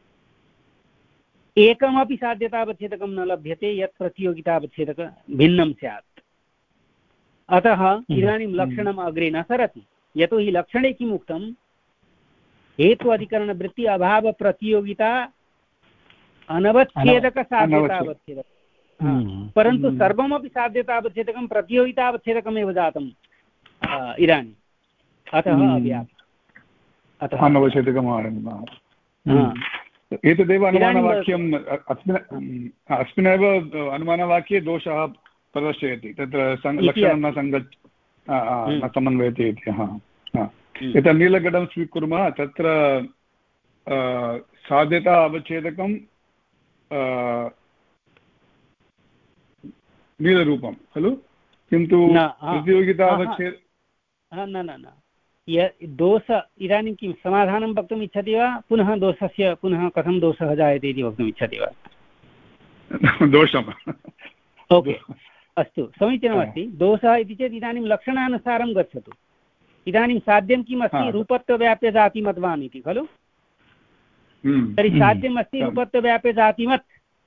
एकमपि साध्यतावच्छेदकं न लभ्यते यत् प्रतियोगितावच्छेदक भिन्नं स्यात्। अतः इदानीं लक्षणम् अग्रे न सरति, यतोहि लक्षणे किम् उक्तं, हेतु अधिकरणवृत्ति अभाव प्रतियोगिता अनवच्छेदक साध्यतावच्छेदक। परन्तु सर्वमपि साध्यतावच्छेदकं प्रतियोगितावच्छेदकमेव जातम् इदानीम्, अतः अव्याप्तम्, अतः अनवच्छेदकम्। एतदेव अनुमानवाक्यम्, अस्मिन् अस्मिन्नेव अनुमानवाक्ये दोषः प्रदर्शयति, तत्र लक्षणं न सङ्गच्छ न समन्वयते इति। यथा नीलघटं स्वीकुर्मः, तत्र साध्यता अवच्छेदकं नीलरूपं खलु, किन्तु प्रतियोगिता अवच्छेद न न न दोष। इदानीं किं समाधानं वक्तुम् इच्छति वा, पुनः दोषस्य पुनः कथं दोषः जायते इति वक्तुम् इच्छति वा? दोषम् ओके, अस्तु, समीचीनमस्ति। दोषः इति चेत् इदानीं लक्षणानुसारं गच्छतु। इदानीं साध्यं किम् अस्ति, रूपत्वव्याप्यजातिमत्वान् इति खलु। तर्हि साध्यम् अस्ति रूपत्वव्याप्यजातिमत्,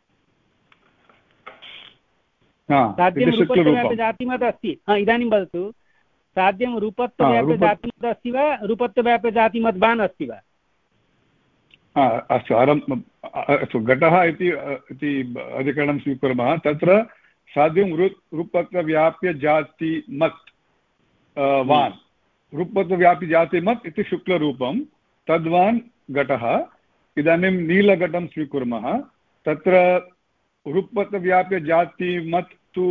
साध्यं रूपत्वव्याप्यजातिमत् अस्ति। इदानीं वदतु, साध्यं रूपत्वव्याप्यजातिमत् अस्ति वा रूपत्वव्याप्यजातिमद्वान् अस्ति वा? अस्तु, अस्तु, घटः इति अधिकरणं स्वीकुर्मः, तत्र साध्यं रूपत्वव्याप्यजातिमत् वान्, रूपत्वव्याप्यजातिमत् इति शुक्लरूपं, तद्वान् घटः। इदानीं नीलघटं स्वीकुर्मः, तत्र रूपत्वव्याप्यजातिमत् तु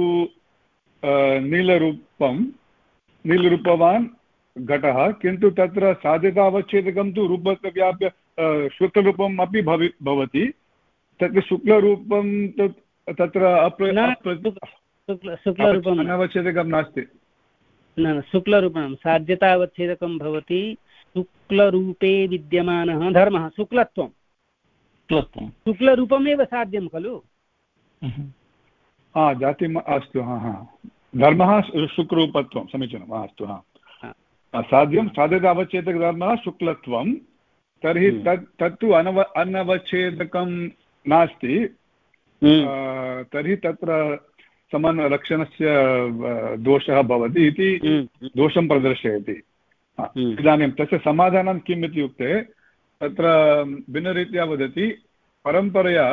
नीलरूपं, नीलरूपवान् घटः, किन्तु तत्र साध्यतावच्छेदकं तु रूपत्वव्याप्य शुक्लरूपम् अपि भवि भवति, तत्र शुक्लरूपं तत्र शुक्लरूपम् अनवच्छेदकं नास्ति। न शुक्लरूपं साध्यतावच्छेदकं भवति शुक्लरूपे विद्यमानः धर्मः शुक्लत्वं शुक्लरूपमेव साध्यं खलु। हा जातिम् अस्तु हा हा धर्मः शुक्लरूपत्वं समीचीनं अस्तु हा साध्यं साध्यतावच्छेदकधर्मः शुक्लत्वं तर्हि तत् तत्तु अनव अनवच्छेदकं नास्ति तर्हि तत्र समानलक्षणस्य दोषः भवति इति दोषं प्रदर्शयति। इदानीं तस्य समाधानं किम् इत्युक्ते तत्र भिन्नरीत्या वदति परम्परया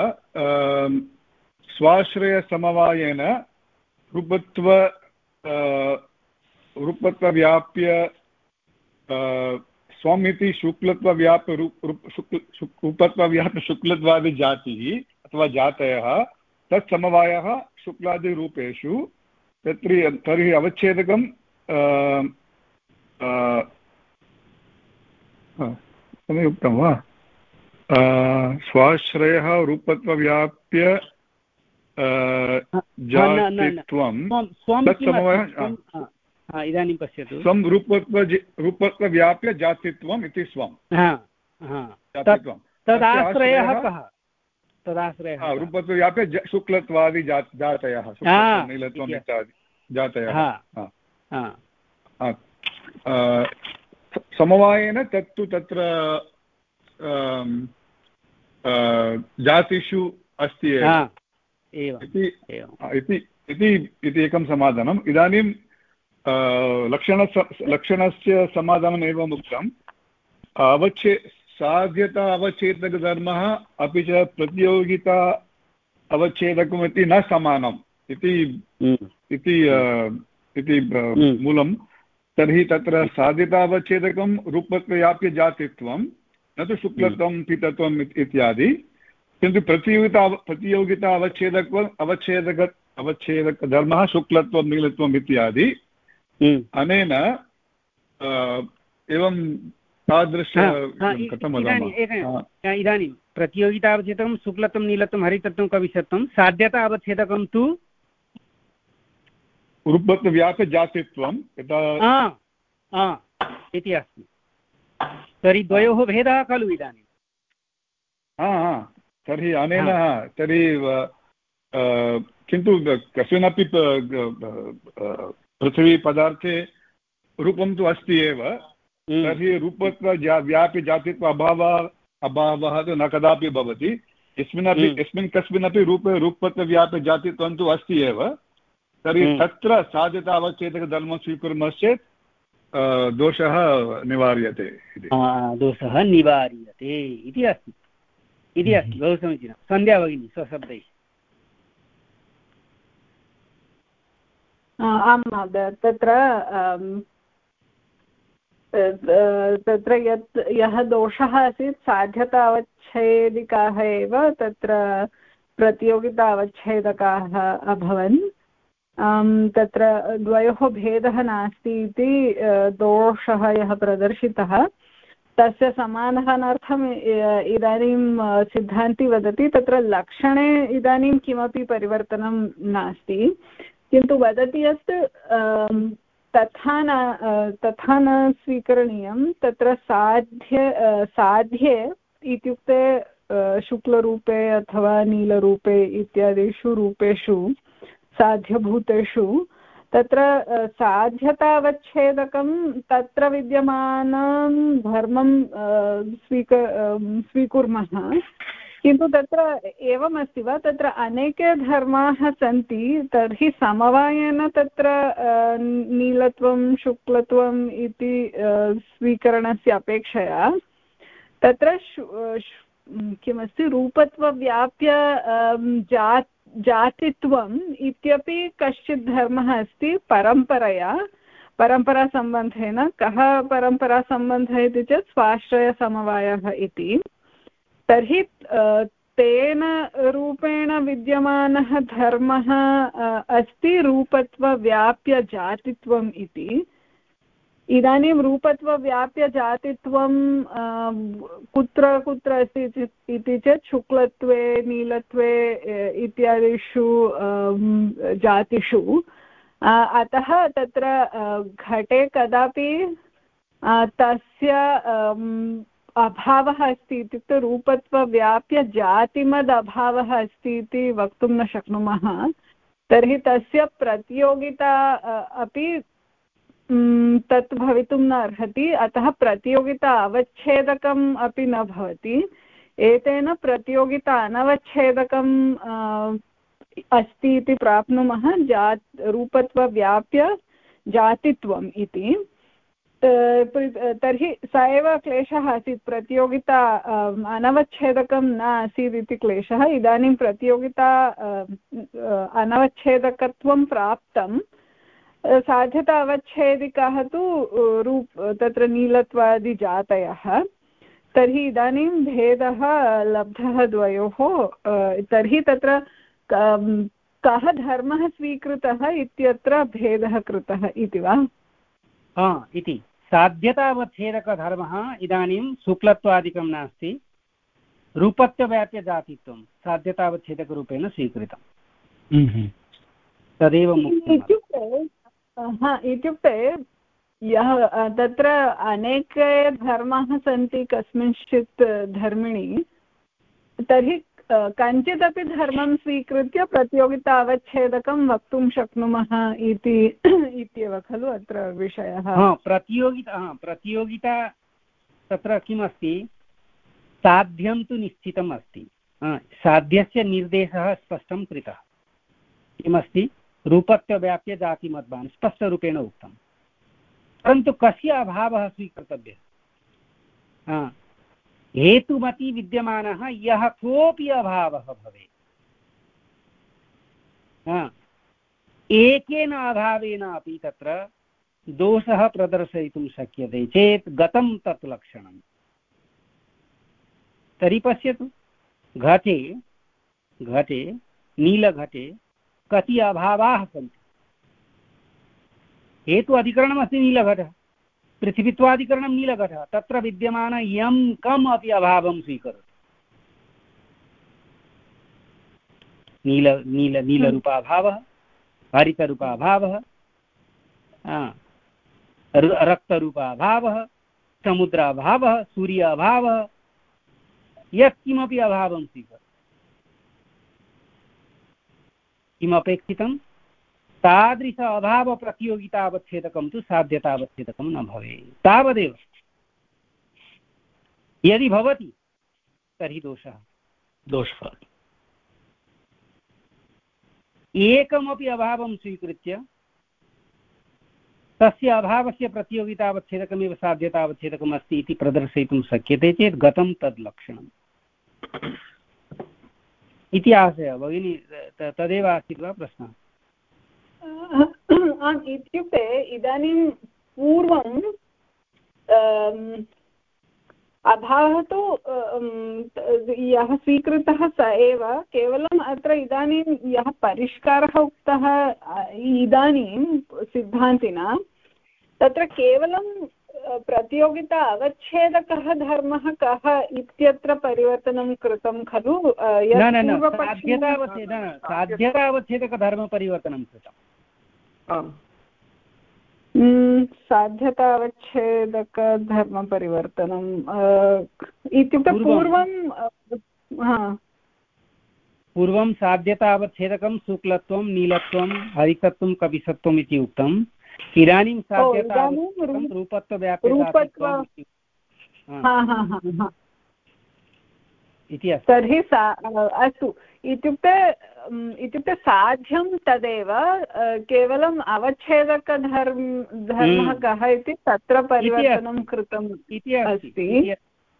स्वाश्रयसमवायेन रूपत्व रूपत्वव्याप्य स्वम् इति शुक्लत्वव्याप्य रूपत्वव्याप्य शुक्लत्वादिजातिः अथवा जातयः तत् समवायः शुक्लादिरूपेषु तत्र तर्हि अवच्छेदकं सम्यक् उक्तं वा स्वाश्रयः रूपत्वव्याप्य जातित्वं तत् समवायः इदानीं पश्यतु स्वं रूपत्व रूपत्वव्याप्य जातित्वम् इति स्वं जातित्वं तदाश्रयः कः तदाश्रयः रूपत्वव्याप्य शुक्लत्वादि जातयः नीलत्वम् इत्यादि जातयः समवायेन तत्तु तत्र जातिषु अस्ति एव इति एकं समाधानम्। इदानीं लक्षणस्य लक्षणस्य समाधानम् एवम् उक्तम् अवच्छे साध्यता अवच्छेदकधर्मः अपि च प्रतियोगिता अवच्छेदकम् इति न समानम् इति मूलं। तर्हि तत्र साध्यतावच्छेदकं रूपत्वव्याप्य जातित्वं न तु शुक्लत्वं पीतत्वम् इत्यादि, किन्तु प्रतियोगिता प्रतियोगिता अवच्छेदक अवच्छेदक अवच्छेदकधर्मः शुक्लत्वं नीलत्वम् इत्यादि अनेन एवं तादृश कथं वदामः इदानीं प्रतियोगितावच्छेदकं शुक्लत्वं नीलत्वं हरितत्वं कविशत्वं साध्यता अवच्छेदकं तु रूपत्वव्याप्य जातित्वं इति अस्ति। तर्हि द्वयोः भेदः खलु इदानीं। हा हा तर्हि अनेन तर्हि किन्तु कस्मिन्नपि पृथिवीपदार्थे रूपं तु अस्ति एव, तर्हि रूपत्व व्याप्य जातित्व अभावः अभावः तु न कदापि भवति। यस्मिन्नपि यस्मिन् कस्मिन्नपि रूपे रूपत्वव्याप्य जातित्वं तु अस्ति एव। तर्हि तत्र साध्यता अवच्छेदकधर्मं स्वीकुर्मश्चेत् दोषः निवार्यते दोषः निवार्यते इति अस्ति इति अस्ति बहु समीचीनं। सन्ध्या भगिनी स्वशब्दैः। आं महोदय तत्र तत्र यत् यः दोषः आसीत् साध्यता अवच्छेदिकाः एव तत्र प्रतियोगिता अवच्छेदकाः अभवन्। तत्र द्वयोः भेदः नास्ति इति दोषः यः प्रदर्शितः तस्य समाधानार्थम् इदानीं सिद्धान्ती वदति तत्र लक्षणे इदानीं किमपि परिवर्तनं नास्ति, किन्तु वदति यत् तथा न तथा न स्वीकरणीयं। तत्र साध्य साध्ये इत्युक्ते शुक्लरूपे अथवा नीलरूपे इत्यादिषु रूपेषु साध्यभूतेषु तत्र साध्यतावच्छेदकं तत्र विद्यमानं धर्मं स्वीक स्वीकुर्मः, किन्तु तत्र एवमस्ति वा तत्र अनेके धर्माः सन्ति तर्हि समवायेन तत्र नीलत्वं शुक्लत्वम् इति स्वीकरणस्य अपेक्षया तत्र किमस्ति रूपत्वव्याप्य जात् जातित्वम् इत्यपि कश्चित् धर्मः अस्ति परम्परया परम्परासम्बन्धेन। कः परम्परासम्बन्धः इति चेत् स्वाश्रयसमवायः इति। तर्हि तेन रूपेण विद्यमानः धर्मः अस्ति रूपत्वव्याप्य जातित्वम् इति। इदानीं रूपत्वव्याप्यजातित्वं कुत्र कुत्र अस्ति इति चेत् शुक्लत्वे नीलत्वे इत्यादिषु जातिषु अतः तत्र घटे कदापि तस्य अभावः अस्ति इत्युक्ते रूपत्वव्याप्यजातिमद् अभावः अस्ति इति वक्तुं न शक्नुमः। तर्हि तस्य प्रतियोगिता अपि तत् भवितुं न अर्हति, अतः प्रतियोगिता अवच्छेदकम् अपि न भवति। एतेन प्रतियोगिता अनवच्छेदकम् अस्ति इति प्राप्नुमः जात् रूपत्वव्याप्य जातित्वम् इति। तर्हि स एव क्लेशः आसीत्, प्रतियोगिता अनवच्छेदकं न आसीत् इति क्लेशः। इदानीं प्रतियोगिता अनवच्छेदकत्वं प्राप्तं, साध्यता अवच्छेदिकाः तु रूप तत्र नीलत्वादिजातयः। तर्हि इदानीं भेदः लब्धः द्वयोः। तर्हि तत्र कः धर्मः स्वीकृतः इत्यत्र भेदः कृतः इति वा? हा इति साध्यतावच्छेदकधर्मः इदानीं शुक्लत्वादिकं नास्ति, रूपत्वव्याप्यजातित्वं साध्यतावच्छेदकरूपेण स्वीकृतम्। तदेव इत्युक्ते हा इत्युक्ते यः तत्र अनेके धर्माः सन्ति कस्मिंश्चित् धर्मिणि, तर्हि कञ्चिदपि धर्मं स्वीकृत्य प्रतियोगिता अवच्छेदकं वक्तुं शक्नुमः इति इत्येव खलु अत्र विषयः। प्रतियोगिता प्रतियोगिता तत्र किमस्ति, साध्यं तु निश्चितम् अस्ति, साध्यस्य निर्देशः स्पष्टं कृतः। किमस्ति, रूपत्वव्याप्य जातिमद्भावं स्पष्टरूपेण उक्तं, परन्तु कस्य अभावः स्वीकर्तव्यः? हेतुमति विद्यमानः यः कोऽपि अभावः भवेत्, एकेन अभावेन अपि तत्र दोषः प्रदर्शयितुं शक्यते चेत् गतं तत् लक्षणं। तर्हि पश्यतु, घटे घटे नीलघटे कति अभावाः सन्ति। हेतु अधिकरणमस्ति नीलघटः, पृथिवीत्वादिकरणं नीलघटः, तत्र विद्यमान यं कम् अपि अभावं स्वीकरोति। नील नील नीलरूपाभावः, हरितरूपाभावः, रक्तरूपाभावः, समुद्राभावः, सूर्याभावः, यत्किमपि अभावं स्वीकरोति। किमपेक्षितं, तादृश अभाव प्रतियोगितावच्छेदकं तु साध्यतावच्छेदकं न भवेत्, तावदेव। यदि भवति तर्हि दोषः दोषः एकमपि अभावं स्वीकृत्य तस्य अभावस्य प्रतियोगितावच्छेदकमेव साध्यतावच्छेदकम् अस्ति इति प्रदर्शयितुं शक्यते चेत् गतं तद् लक्षणम् इति आशयः। भगिनी, तदेव आसीत् वा प्रश्नः? आम्, इत्युक्ते इदानीं पूर्वं अभावः तु यः स्वीकृतः स एव, केवलम् अत्र इदानीं यः परिष्कारः उक्तः इदानीं सिद्धान्तिना, तत्र केवलं प्रतियोगिता अवच्छेदकः धर्मः कः इत्यत्र परिवर्तनं कृतं खलु। साध्यतावच्छेदकधर्मपरिवर्तनं कृतम्। साध्यतावच्छेदकधर्मपरिवर्तनम् इत्युक्ते पूर्वं पूर्वं साध्यतावच्छेदकं शुक्लत्वं नीलत्वं हरितत्वं कपिसत्वम् इति उक्तम्। इदानीं साध्यतावच्छेदकं रूपत्वव्याप्यजातित्वम् इति अस्ति। तर्हि अस्तु, इत्युक्ते इत्युक्ते साध्यं तदेव, केवलम् अवच्छेदकधर्म धर्मः कः इति तत्र परिवर्तनं कृतम् इति अस्ति।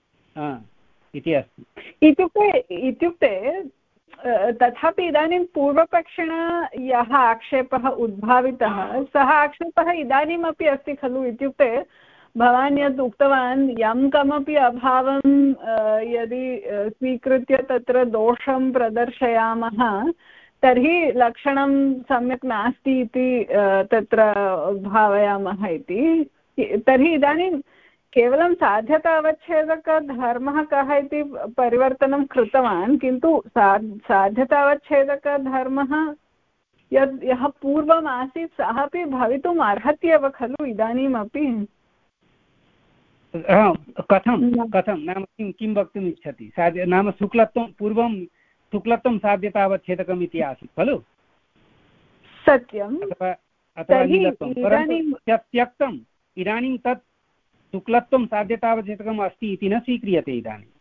इत्युक्ते इत्युक्ते तथापि इदानीं पूर्वपक्षिणा यः आक्षेपः उद्भावितः, सः आक्षेपः इदानीमपि अस्ति खलु। इत्युक्ते भवान् यद् उक्तवान्, यं कमपि अभावं यदि स्वीकृत्य तत्र दोषं प्रदर्शयामः तर्हि लक्षणं सम्यक् नास्ति इति तत्र भावयामः इति। तर्हि इदानीं केवलं साध्यतावच्छेदकधर्मः कः इति परिवर्तनं कृतवान्, किन्तु सा साध्यतावच्छेदकधर्मः यद् यः पूर्वम् आसीत् सः अपि भवितुम् अर्हति एव खलु इदानीमपि। कथं कथं नाम किं किं वक्तुम् इच्छति? साध्य नाम शुक्लत्वं पूर्वं शुक्लत्वं साध्यतावच्छेदकम् इति आसीत् खलु? सत्यम्। अथवा नीलत्वं, परन्तु त्यक्तम् इदानीं तत् शुक्लत्वं साध्यतावच्छेदकम् अस्ति इति न स्वीक्रियते इदानीम्।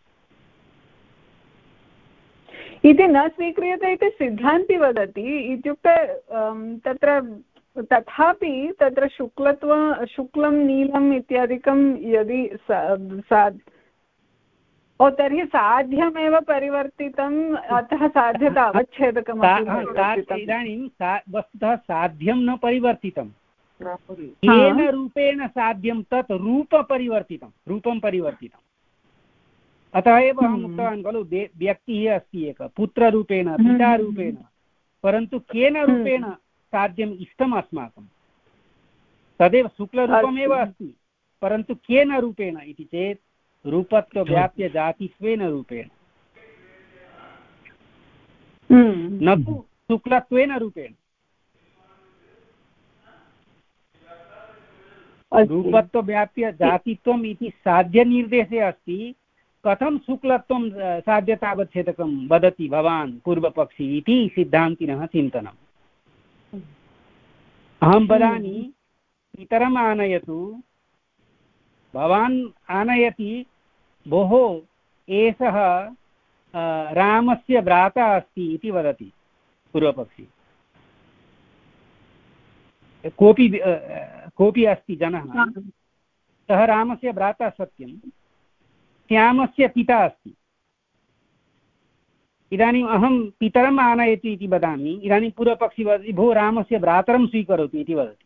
इति न स्वीक्रियते इति सिद्धान्ति वदति। इत्युक्ते तत्र तथापि तत्र शुक्लत्व शुक्लं नीलम् इत्यादिकं यदि सा ओ तर्हि साध्यमेव परिवर्तितम्, अतः साध्यता अवच्छेदकम्। इदानीं वस्तुतः साध्यं न परिवर्तितं, केन रूपेण साध्यं तत् रूपपरिवर्तितं, रूपं परिवर्तितम्। अतः एव अहम् उक्तवान् खलु, व्यक्तिः अस्ति एकः पुत्ररूपेण पितारूपेण, परन्तु केन रूपेण साध्यम् इष्टम् अस्माकं, तदेव शुक्लरूपमेव अस्ति, परन्तु केन रूपेण इति चेत् रूपत्वव्याप्य जातित्वेन रूपेण, न तु शुक्लत्वेन रूपेण। रूपत्वव्याप्य जातित्वम् इति साध्यनिर्देशे अस्ति। कथं शुक्लत्वं साध्यतावच्छेदकं वदति भवान् पूर्वपक्षी इति सिद्धान्तिनः चिन्तनम्। अहं वदामि पितरम् आनयतु, भवान् आनयति, भोः एषः रामस्य भ्राता अस्ति इति वदति पूर्वपक्षी। कोऽपि कोऽपि अस्ति जनः, सः रामस्य भ्राता सत्यं, श्यामस्य पिता अस्ति। इदानीम् अहं पितरम् आनयतु इति वदामि, इदानीं पूर्वपक्षी वदति भो रामस्य भ्रातरं स्वीकरोतु इति वदति।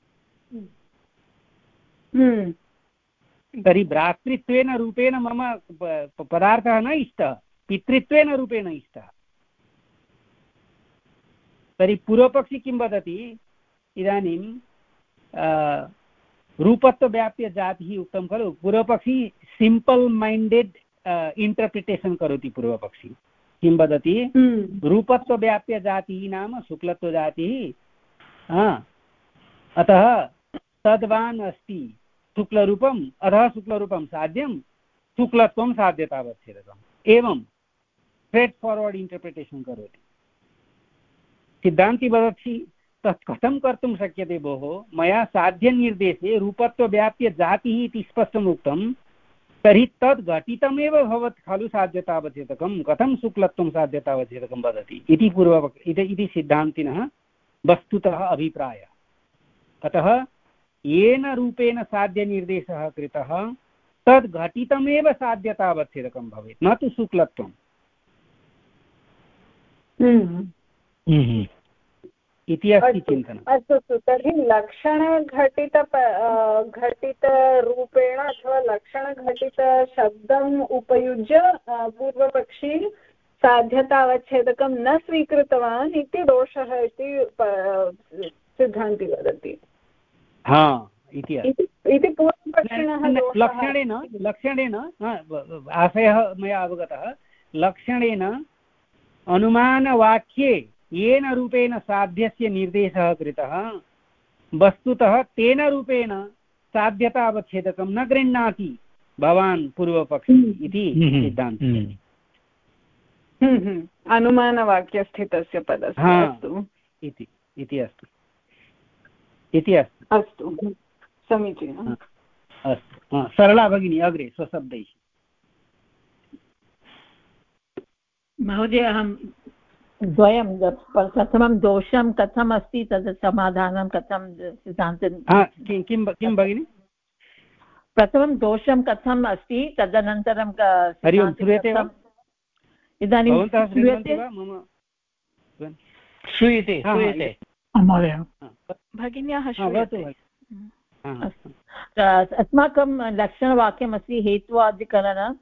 तर्हि भ्रातृत्वेन रूपेण मम पदार्थः न इष्टः, पितृत्वेन रूपेण इष्टः। तर्हि पूर्वपक्षी किं वदति? इदानीं रूपत्वव्याप्य जातिः उक्तं खलु, पूर्वपक्षी सिम्पल् मैण्डेड् इण्टर्प्रिटेशन् करोति। पूर्वपक्षी किं वदति? रूपत्वव्याप्य जातिः नाम शुक्लत्वजातिः, अतः तद्वान् अस्ति शुक्लरूपम्, अतः शुक्लरूपं साध्यं, शुक्लत्वं साध्यतावच्छेदकम्, एवं स्ट्रेट् फार्वर्ड् इण्टर्प्रिटेशन् करोति। सिद्धान्ति वदति तत् कथं कर्तुं शक्यते भोः, मया साध्यनिर्देशे रूपत्वव्याप्य जातिः इति स्पष्टम् उक्तं, तर्हि तद् घटितमेव भवत् खलु साध्यतावच्छेदकं, कथं शुक्लत्वं साध्यतावच्छेदकं वदति इति पूर्वपक्ष इति सिद्धान्तिनः वस्तुतः अभिप्रायः। अतः येन रूपेण साध्यनिर्देशः कृतः तद् घटितमेव साध्यतावच्छेदकं भवेत्, न तु शुक्लत्वम् इति अस्ति चिन्तनम्। अस्तु अस्तु, तर्हि लक्षणघटित घटितरूपेण अथवा लक्षणघटितशब्दम् उपयुज्य पूर्वपक्षी साध्यतावच्छेदकं न स्वीकृतवान् इति दोषः इति सिद्धान्ति वदति। हा इति इति पूर्वपक्षिणः लक्षणेन लक्षणेन आशयः मया अवगतः। लक्षणेन अनुमानवाक्ये येन रूपेण साध्यस्य निर्देशः कृतः, वस्तुतः तेन रूपेण साध्यतावच्छेदकं न गृह्णाति भवान् पूर्वपक्षी इति सिद्धान्तः। अनुमानवाक्यस्थितस्य पदस्य इति इति अस्ति इति अस्ति। अस्तु, समीचीनम्। अस्तु, सरला भगिनी अग्रे स्वशब्दैः। महोदय, अहं द्वयं प्रथमं दोषं कथम् अस्ति तद् समाधानं कथं सिद्धान्तं किं किं भगिनि? प्रथमं दोषं कथम् अस्ति, तदनन्तरं हरि ओं, श्रूयते वा? इदानीं श्रूयते वा? मम श्रूयते श्रूयते महोदय। भगिन्याः अस्माकं लक्षणवाक्यमस्ति हेत्वाधिकरण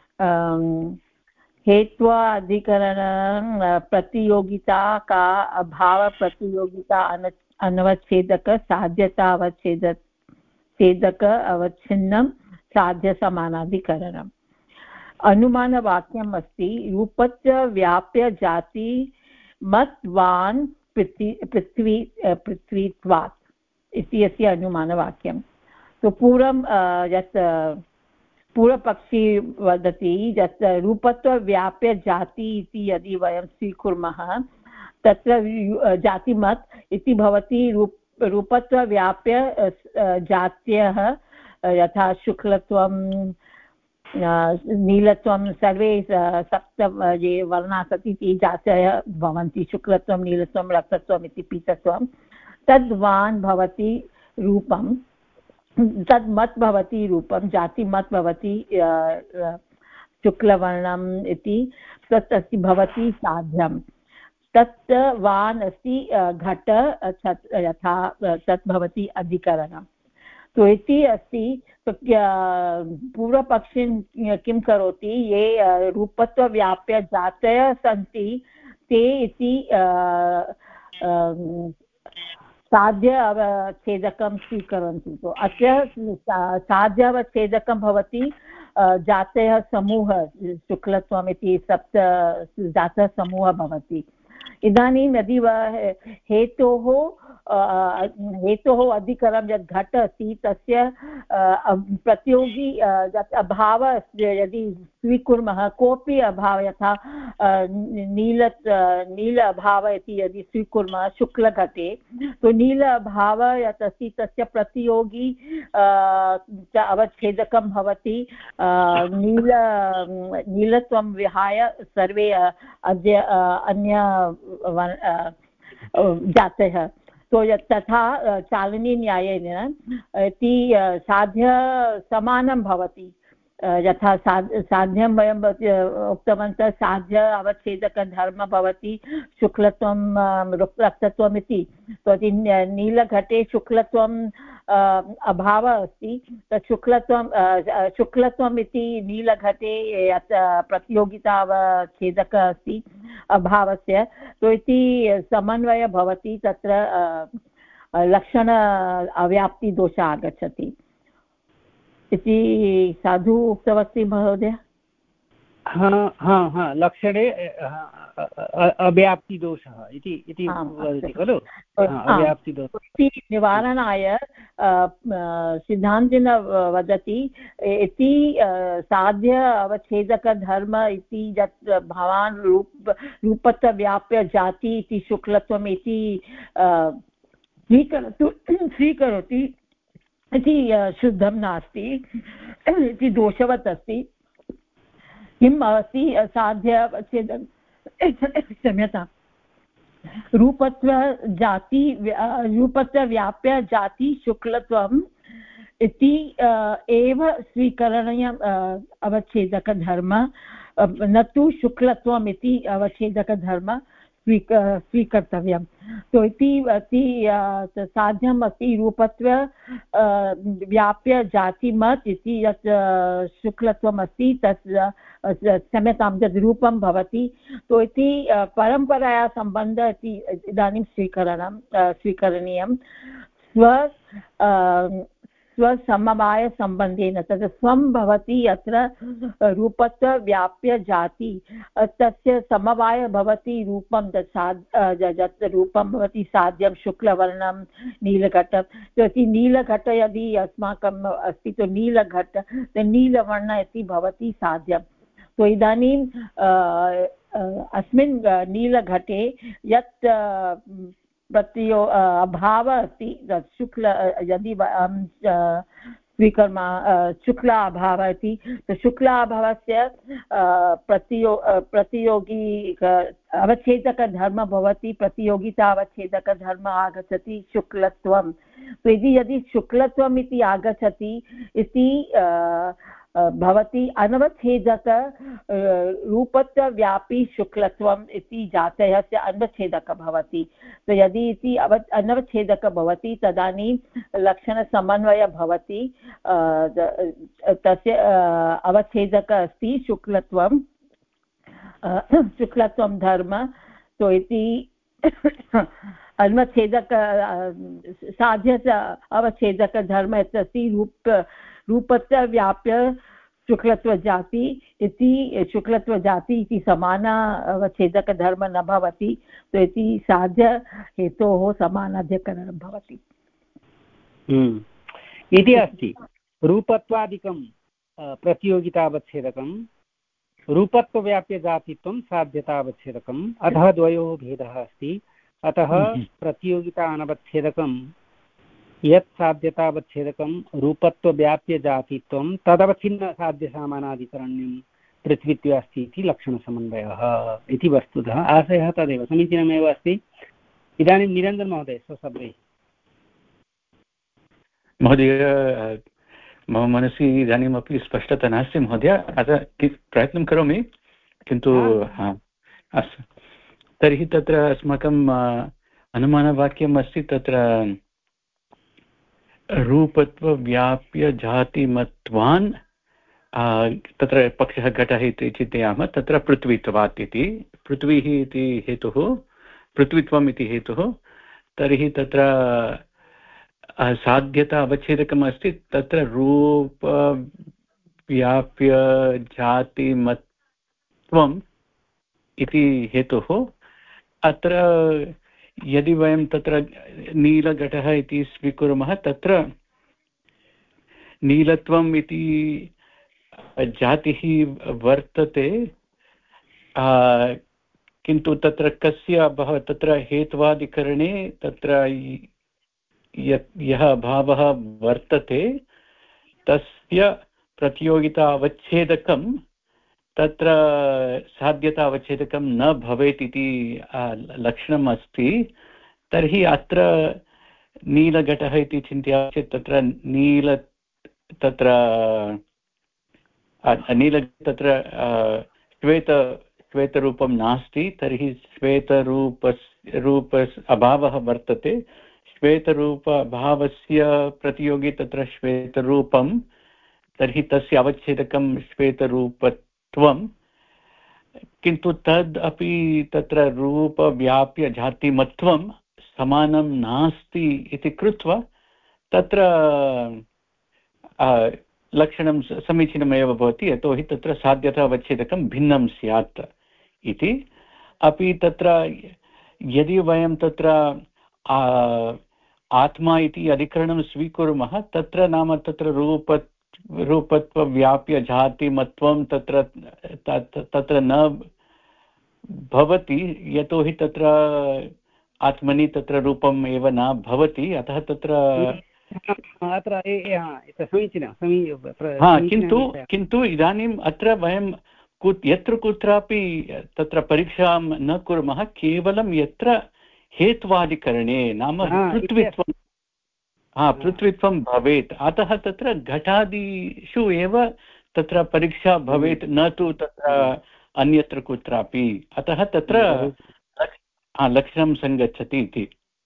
हेत्वाधिकरण प्रतियोगिता का अभाव प्रतियोगिता अन अनवच्छेदक साध्यतावच्छेद छेदक अवच्छिन्नं साध्यसमानाधिकरणम् अनुमानवाक्यम् अस्ति रूपस्य व्याप्य जाति मत्वान् पृथ्वी पृथ्वी पृथ्वीत्वात् इति अस्य अनुमानवाक्यं तो पूर्वं यत् पूर्वपक्षी वदति यत् रूपत्वव्याप्य जाति इति यदि वयं स्वीकुर्मः तत्र जातिमत् इति भवति रूप रूपत्वव्याप्य जात्यः यथा शुक्लत्वं नीलत्वं सर्वे सप्त ये वर्णाः सन्ति ते जातयः भवन्ति शुक्लत्वं नीलत्वं रक्तत्वम् इति पीतत्वं तद्वान् भवति रूपं तद्मत् भवति रूपं जातिमत् भवति शुक्लवर्णम् इति तत् अस्ति भवति साध्यं तत् वान् अस्ति घट यथा तत् भवति अधिकरणम् तो इति अस्ति पूर्वपक्षिन् किं करोति ये रूपत्वव्याप्य जातयः सन्ति ते इति साध्य अवच्छेदकं स्वीकुर्वन्ति तो अस्य साध्य अवच्छेदकं भवति जातयः समूहः शुक्लत्वम् इति सप्त जातः समूहः भवति इदानीं यदि हेतोः हेतोः अधिकरणं यत् घट अस्ति तस्य प्रतियोगी यत् अभावः यदि स्वीकुर्मः कोऽपि अभावः यथा नील नील अभावः इति यदि स्वीकुर्मः शुक्लघटे तो नील अभावः यत् अस्ति तस्य प्रतियोगी अवच्छेदकं भवति नील नीलत्वं विहाय सर्वे अद्य अन्य जातयः तो यत् तथा चालनीन्यायेन इति साध्य समानं भवति यथा साध्यं वयं उक्तवन्तः साध्य अवच्छेदकधर्मः भवति शुक्लत्वं रक्तत्वम् इति तो नीलघटे शुक्लत्वम् अभावः अस्ति तत् शुक्लत्वं शुक्लत्वम् इति नीलघटे यत् प्रतियोगिता अवच्छेदकः अस्ति अभावस्य तो इति समन्वयः भवति तत्र लक्षण अव्याप्तिदोषः आगच्छति इति साधु उक्तवती महोदय हा हा हा लक्षणे अव्याप्तिदोषः इति इति वदति खलु अव्याप्तिदोषः निवारणाय सिद्धान्तिन वदति इति साध्य अवच्छेदकधर्म इति यत् भवान् रूप रूपत्वव्याप्य जाति इति शुक्लत्वम् इति स्वीकरोतु स्वीकरोति इति शुद्धं नास्ति इति दोषवत् अस्ति किम् अस्ति साध्य क्षम्यतां रूपत्व जाति रूपत्वव्याप्य जाति शुक्लत्वम् इति एव स्वीकरणीयम् अवच्छेदकधर्म न तु शुक्लत्वम् इति अवच्छेदकधर्म स्वीक स्वीकर्तव्यं तो इति अति साध्यम् अस्ति रूपत्व व्याप्य जातिमत् इति यत् शुक्लत्वम् अस्ति तत् क्षम्यतां यद् रूपं भवति तो इति परम्परया सम्बन्धः इति इदानीं स्वीकरणं स्वीकरणीयं स्व स्वसमवायसम्बन्धेन तद् स्वं भवति अत्र रूपत्वव्याप्य जाति तस्य समवायः भवति रूपं तत् यत् रूपं भवति साध्यं शुक्लवर्णं नीलघटं इति नीलघट यदि अस्माकम् अस्ति तो नीलघट नीलवर्ण इति भवति साध्यं तो इदानीं अस्मिन् नीलघटे यत् प्रतियो अभावः अस्ति शुक्ल यदि स्वीकुर्मः शुक्लाभावः इति तो शुक्लाभावस्य प्रतियो प्रतियोगी अवच्छेदकधर्मः भवति प्रतियोगिता अवच्छेदकधर्मः आगच्छति शुक्लत्वं तो यदि यदि शुक्लत्वम् इति आगच्छति इति भवति अनवच्छेदक रूपत्वव्यापी शुक्लत्वम् इति जातयस्य अनवच्छेदकः भवति तो यदि इति अव अनवच्छेदकः भवति तदानीं लक्षणसमन्वयः भवति तस्य अवच्छेदकः अस्ति शुक्लत्वं शुक्लत्वं धर्म तो इति अन्वच्छेदक साध्य अवच्छेदकधर्म यत् अस्ति रूप रूपस्य व्याप्य शुक्लत्वजाति इति शुक्लत्वजाति इति समाना अवच्छेदकधर्म न भवति तो इति साध्य हेतोः समानाध्यकरणं भवति इति अस्ति। रूपत्वादिकं प्रतियोगितावच्छेदकं रूपत्वव्याप्यजातित्वं साध्यतावच्छेदकम् अतः द्वयोः भेदः अस्ति। अतः प्रतियोगिता अनवच्छेदकं यत् साध्यतावच्छेदकं रूपत्वव्याप्यजातित्वं तदवच्छिन्नसाध्यसामानाधिकरण्यं पृथ्वीत्वे अस्ति इति लक्षणसमन्वयः इति वस्तुतः आशयः तदेव समीचीनमेव अस्ति। इदानीं निरञ्जन महोदय स्वशब्दैः। महोदय मम मनसि इदानीमपि स्पष्टता नास्ति महोदय, अतः प्रयत्नं करोमि किन्तु अस्तु। तर्हि तत्र अस्माकम् अनुमानवाक्यम् अस्ति तत्र रूपत्वव्याप्य जातिमत्वान् तत्र पक्षः घटः इति चिन्तयामः तत्र पृथ्वीत्वात् इति पृथ्वीः इति हेतुः पृथ्वीत्वम् इति हेतुः। तर्हि तत्र साध्यता अवच्छेदकम् अस्ति तत्र रूपव्याप्य जातिमत्वम् इति हेतुः। अत्र यदि वयं तत्र नीलघटः इति स्वीकुर्मः तत्र नीलत्वम् इति जातिः वर्तते किन्तु तत्र कस्य अभावः तत्र हेत्वादिकरणे तत्र यः अभावः वर्तते तस्य प्रतियोगिता अवच्छेदकं तत्र साध्यता अवच्छेदकं न भवेत् इति लक्षणम् अस्ति। तर्हि अत्र नीलघटः इति चिन्तयामः चेत् तत्र नील तत्र नील तत्र श्वेत श्वेतरूपं नास्ति। तर्हि श्वेतरूपस्य रूपस्य अभावः वर्तते। श्वेतरूपभावस्य प्रतियोगी तत्र श्वेतरूपं तर्हि तस्य अवच्छेदकं श्वेतरूपत्वं किन्तु तद् अपि तत्र रूपव्याप्य जातिमत्वं समानं नास्ति इति कृत्वा तत्र लक्षणं समीचीनमेव भवति यतोहि तत्र साध्यता अवच्छेदकं भिन्नं स्यात् इति। अपि तत्र यदि वयं तत्र आत्मा इति अधिकरणं स्वीकुर्मः तत्र नाम तत्र रूप रूपत्वव्याप्य जातिमत्वं तत्र तत्र न भवति यतोहि तत्र आत्मनि तत्र रूपम् एव न भवति। अतः तत्र अत्र समीचीनं हा किन्तु किन्तु इदानीम् अत्र वयं कुत् यत्र कुत्रापि तत्र परीक्षां न कुर्मः केवलं यत्र हेत्वादिकरणे नाम पृथ्वीत्वं हा पृथ्वीत्वं भवेत्। अतः तत्र घटादिषु एव तत्र परीक्षा भवेत् न तु तत्र अन्यत्र कुत्रापि। अतः तत्र लक्षणं सङ्गच्छति इति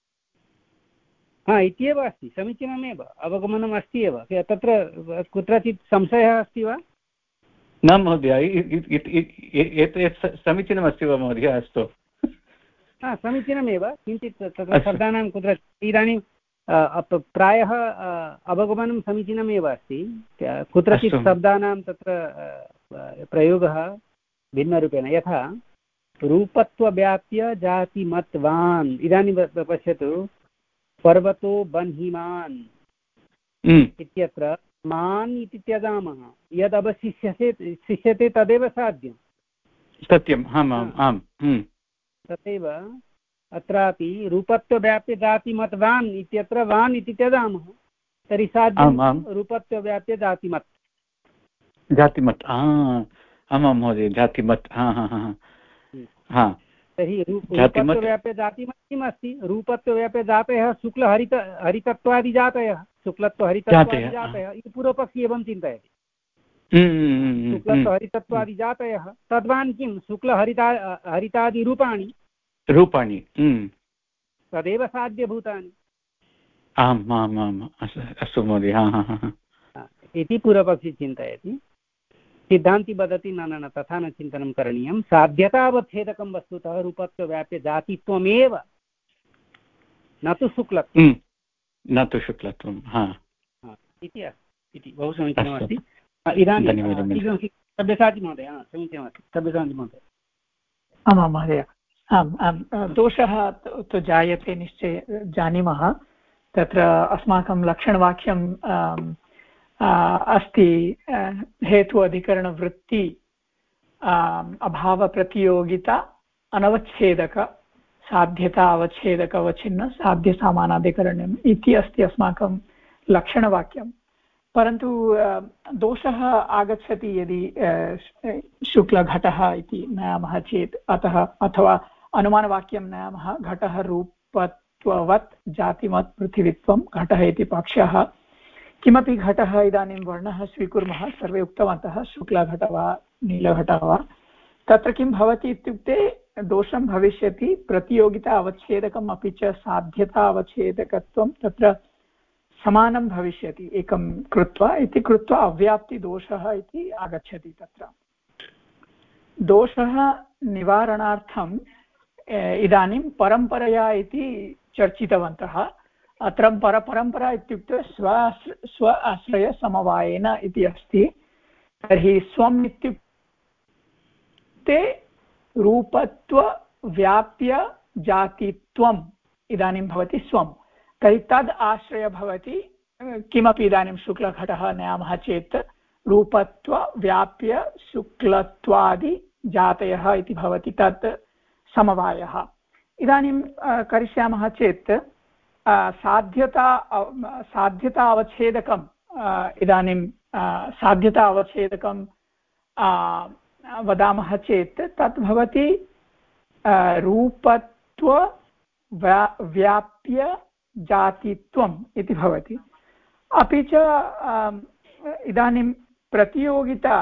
हा इत्येव अस्ति। समीचीनमेव अवगमनम् अस्ति एव। तत्र कुत्रचित् संशयः अस्ति वा? न महोदय एतत् समीचीनमस्ति वा महोदय? अस्तु हा समीचीनमेव। किञ्चित् तत्र शब्दानां कुत्र इदानीं प्रायः अवगमनं समीचीनमेव अस्ति। कुत्रचित् शब्दानां तत्र प्रयोगः भिन्नरूपेण यथा रूपत्वव्याप्य जातिमत्वान्। इदानीं पश्यतु पर्वतो बन्हिमान् इत्यत्र मान् इति त्यजामः यद् अवशिष्यते शिष्यते तदेव साध्यं सत्यम्। आम् आम् आम् तथैव अत्रापि रूपत्वव्याप्य जातिमत्वान् इत्यत्र वान् इति त्यजामः तर्हि साध्यं रूपत्वव्याप्य जातिमत् जातिमत्। आमां महोदय जातिमत्। हा हा हा हा तर्हि रूपत्वव्याप्य जातिमत् किम् अस्ति? रूपत्वव्याप्य जातयः शुक्लहरित हरितत्वादिजातयः शुक्लत्वहरितत्वादिजातयः इति पूर्वपक्षी एवं चिन्तयति। शुक्लत्वहरितत्वादिजातयः तद्वान् किं शुक्लहरिता हरितादिरूपाणि रूपाणि तदेव साध्यभूतानि। आम् आम् आम् अस्तु महोदय इति पूर्वपक्षी चिन्तयति। सिद्धान्ति वदति न न न तथा न चिन्तनं करणीयं साध्यतावच्छेदकं वस्तुतः रूपत्वव्याप्यजातित्वमेव न तु शुक्लत्वं न तु शुक्लत्वं इति अस्ति इति बहु समीचीनमस्ति। इदानीं सब्यसाचि महोदय समीचीनमस्ति सब्यसाचि महोदय। आमां महोदय आम् आं दोषः तु जायते निश्चय जानीमः। तत्र अस्माकं लक्षणवाक्यं अस्ति हेतु अधिकरणवृत्ति अभावप्रतियोगिता अनवच्छेदक साध्यता अवच्छेदक अवच्छिन्न साध्यसामानाधिकरण्यम् इति अस्ति अस्माकं लक्षणवाक्यं। परन्तु दोषः आगच्छति यदि शुक्लघटः इति नयामः चेत् अतः अथवा अनुमानवाक्यं नयामः घटः रूपत्ववत् जातिमत् पृथिवीत्वं घटः इति पक्षः। किमपि घटः इदानीं वर्णः स्वीकुर्मः सर्वे उक्तवन्तः शुक्लघटः वा नीलघटः वा तत्र किं भवति इत्युक्ते दोषं भविष्यति प्रतियोगिता अवच्छेदकम् अपि च साध्यता अवच्छेदकत्वं तत्र समानं भविष्यति एकं कृत्वा इति कृत्वा अव्याप्तिदोषः इति आगच्छति। तत्र दोषः निवारणार्थम् इदानीं परम्परया इति चर्चितवन्तः। अत्र पर परम्परा इत्युक्ते स्व स्व आश्रयसमवायेन इति अस्ति। तर्हि स्वम् इत्युक्ते रूपत्वव्याप्य जातित्वम् इदानीं भवति स्वम्। तर्हि तद् आश्रय भवति किमपि इदानीं शुक्लघटः नयामः चेत् रूपत्वव्याप्य शुक्लत्वादि जातयः इति भवति तत् समवायः। इदानीं करिष्यामः चेत् साध्यता साध्यता अवच्छेदकम् इदानीं साध्यता अवच्छेदकं वदामः चेत् तत् भवति रूपत्व व्याप्य जातित्वम् इति भवति। अपि च इदानीं प्रतियोगिता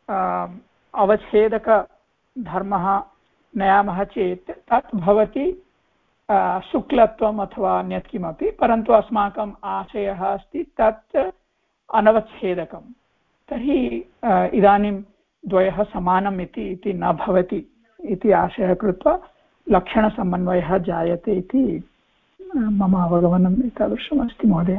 अवच्छेदकधर्मः नयामः चेत् तत् भवति शुक्लत्वम् अथवा अन्यत् किमपि। परन्तु अस्माकम् आशयः अस्ति तत् अनवच्छेदकं। तर्हि इदानीं द्वयः समानम् इति इति न भवति इति आशयः कृत्वा लक्षणसमन्वयः जायते इति मम अवगमनम् एतादृशमस्ति महोदय।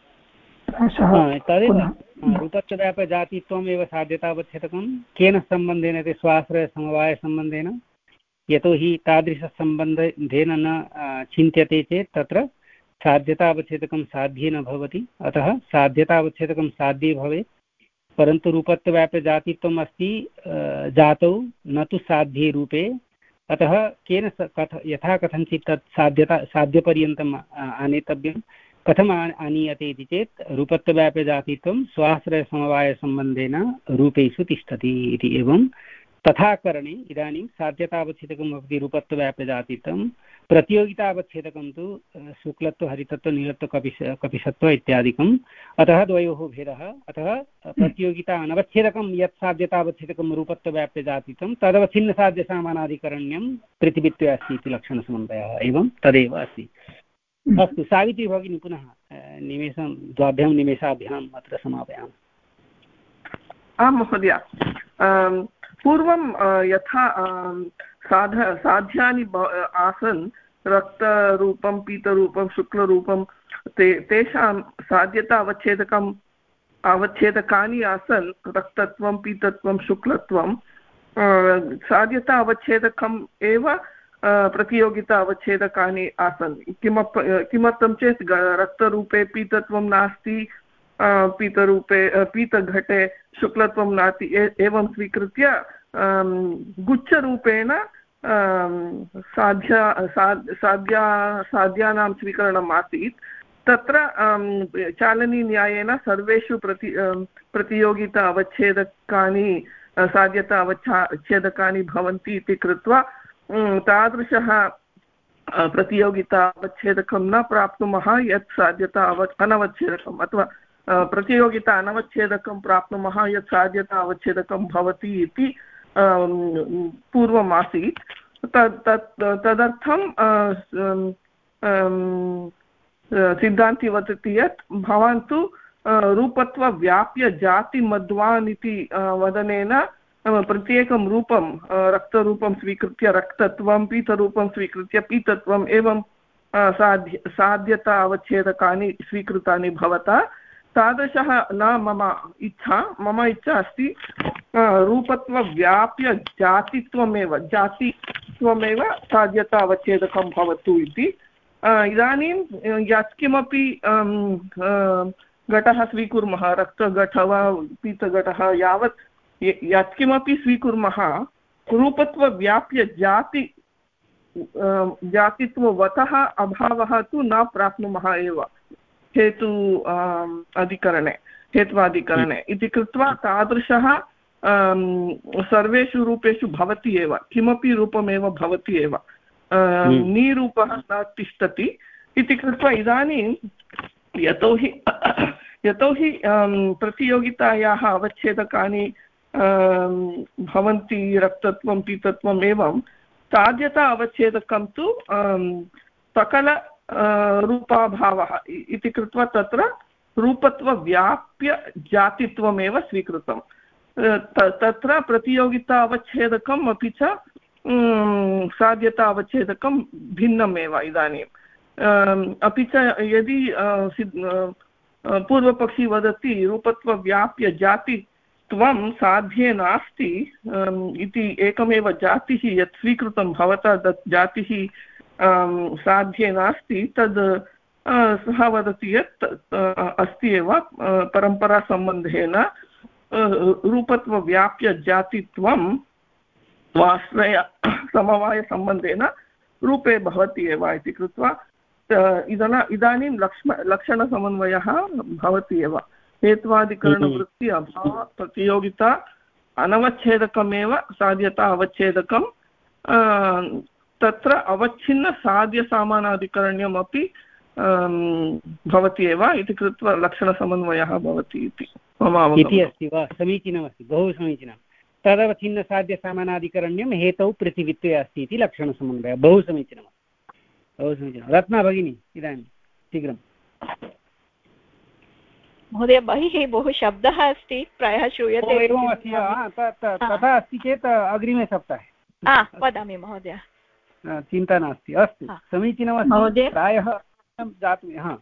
तदेव रूपत्वव्याप्यजातित्वमेव साध्यतावच्छेदकं केन सम्बन्धेन इति स्वाश्रयसमवायसम्बन्धेन। यतोहि तादृशसम्बन्धेन न चिन्त्यते चेत् तत्र साध्यतावच्छेदकं साध्ये न भवति। अतः साध्यतावच्छेदकं साध्ये भवेत् परन्तु रूपत्वव्याप्यजातित्वम् अस्ति जातौ न तु साध्ये रूपे। अतः केन कथ यथा कथञ्चित् तत् साध्यता साध्यपर्यन्तम् आनेतव्यं। कथम् आनीयते इति चेत् रूपत्वव्याप्यजातित्वं स्वाश्रयसमवायसम्बन्धेन रूपेषु तिष्ठति इति। एवं तथा करणे इदानीं साध्यतावच्छेदकं भवति रूपत्वव्याप्यजातित्वं प्रतियोगितावच्छेदकं तु शुक्लत्व हरितत्व नीलत्व कपिश कपिशत्व इत्यादिकम्। अतः द्वयोः भेदः। अतः प्रतियोगिता अनवच्छेदकं यत् साध्यतावच्छेदकं रूपत्वव्याप्यजातित्वं तदवच्छिन्नसाध्यसामानाधिकरण्यं पृथिवीत्वे अस्ति इति लक्षणसमन्वयः। एवं तदेव अस्ति। अस्तु सावित्री भगिनी पुनः निमेषं द्वाभ्यां निमेषाभ्याम् अत्र समापयामः। आं महोदय पूर्वं यथा साध साध्यानि आसन् रक्तरूपं पीतरूपं शुक्लरूपं ते तेषां साध्यता अवच्छेदकम् अवच्छेदकानि आसन् रक्तत्वं पीतत्वं शुक्लत्वं साध्यता अवच्छेदकम् एव प्रतियोगिता अवच्छेदकानि आसन्। किमप किमर्थं चेत् रक्तरूपे पीतत्वं नास्ति पीतरूपे पीतघटे शुक्लत्वं नास्ति एवं स्वीकृत्य गुच्छरूपेण साध्या साध्या साध्यानां स्वीकरणम् आसीत्। तत्र चालनीन्यायेन सर्वेषु प्रति प्रतियोगिता अवच्छेदकानि साध्यता अवच्छेदकानि भवन्ति इति कृत्वा तादृशः प्रतियोगिता अवच्छेदकं न प्राप्नुमः यत् साध्यता अव अनवच्छेदकम् अथवा प्रतियोगिता अनवच्छेदकं प्राप्नुमः यत् साध्यता अवच्छेदकं भवति इति पूर्वम् आसीत्। तत् तदर्थं सिद्धान्ती वदति यत् भवान् तु रूपत्वव्याप्यजातिमध्वान् इति वदनेन प्रत्येकं रूपं रक्तरूपं स्वीकृत्य रक्तत्वं, पीतरूपं स्वीकृत्य पीतत्वम्, एवं साध्य साध्यता अवच्छेदकानि स्वीकृतानि भवता। तादृशः न मम इच्छा। मम इच्छा अस्ति रूपत्वव्याप्य जातित्वमेव जातित्वमेव साध्यता अवच्छेदकं भवतु इति। इदानीं यत्किमपि घटः स्वीकुर्मः, रक्तघटः वा पीतघटः, यावत् यत्किमपि स्वीकुर्मः, रूपत्वव्याप्य जाति जातित्ववतः अभावः तु न प्राप्नुमः एव हेतु अधिकरणे हेत्वाधिकरणे इति कृत्वा तादृशः सर्वेषु रूपेषु भवति एव, किमपि रूपमेव भवति एव, नीरूपः न तिष्ठति इति कृत्वा इदानीं यतोहि यतोहि प्रतियोगितायाः अवच्छेदकानि भवन्ति रक्तत्वं पीतत्वम् एवं, साध्यता अवच्छेदकं तु सकल रूपाभावः इति कृत्वा तत्र रूपत्वव्याप्य जातित्वमेव स्वीकृतं। तत्र प्रतियोगिता अवच्छेदकम् अपि च साध्यता अवच्छेदकं भिन्नमेव इदानीम्। अपि च यदि पूर्वपक्षी वदति रूपत्वव्याप्य जातित्वं साध्ये नास्ति इति, एकमेव जातिः यत् स्वीकृतं भवता तत् जातिः साध्ये नास्ति, तद् सः वदति यत् अस्ति एव परम्परासम्बन्धेन रूपत्वव्याप्य जातित्वं स्वाश्रय समवायसम्बन्धेन रूपे भवति एव इति कृत्वा इदना इदानीं लक्ष्म लक्षणसमन्वयः भवति एव। हेत्वादिकरणवृत्ति अभाव प्रतियोगिता अनवच्छेदकमेव साध्यता अवच्छेदकं, तत्र अवच्छिन्नसाध्यसामानाधिकरण्यमपि भवति एव इति कृत्वा लक्षणसमन्वयः भवति इति मम इति अस्ति वा? समीचीनमस्ति, बहु समीचीनं। तदवच्छिन्नसाध्यसामानाधिकरण्यं हेतौ पृथिवीत्वे अस्ति इति लक्षणसमन्वयः, बहु समीचीनं, बहु समीचीनं। रत्ना भगिनी इदानीं शीघ्रं। महोदय बहिः बहु शब्दः अस्ति, प्रायः श्रूयते। एवम् अस्ति वा? तथा अस्ति चेत् अग्रिमे सप्ताहे वदामि महोदय, चिन्ता नास्ति। अस्तु, समीचीनमस्ति। प्रायः जातु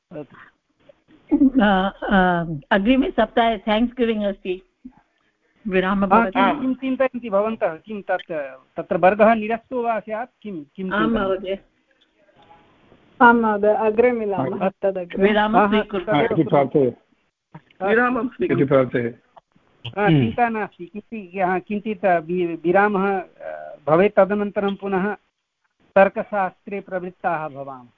अग्रिमे सप्ताहे थेङ्क्स् गिविङ्ग् अस्ति, विरामः भवति। किं चिन्तयन्ति भवन्तः? किं तत् तत्र वर्गः निरस्तो वा स्यात्? किं किं आं महोदय, आं महोदय, अग्रे मिलामः। विरामं स्वीकुर्मः। चिन्ता नास्ति, किञ्चित् विरामः भवेत्, तदनन्तरं पुनः तर्कशास्त्रे प्रवृत्ताः भवामः।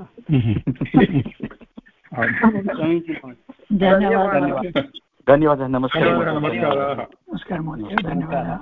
समीचीनं, धन्यवादः, नमस्कारः। नमस्कारः। नमस्कारः महोदय, धन्यवादः।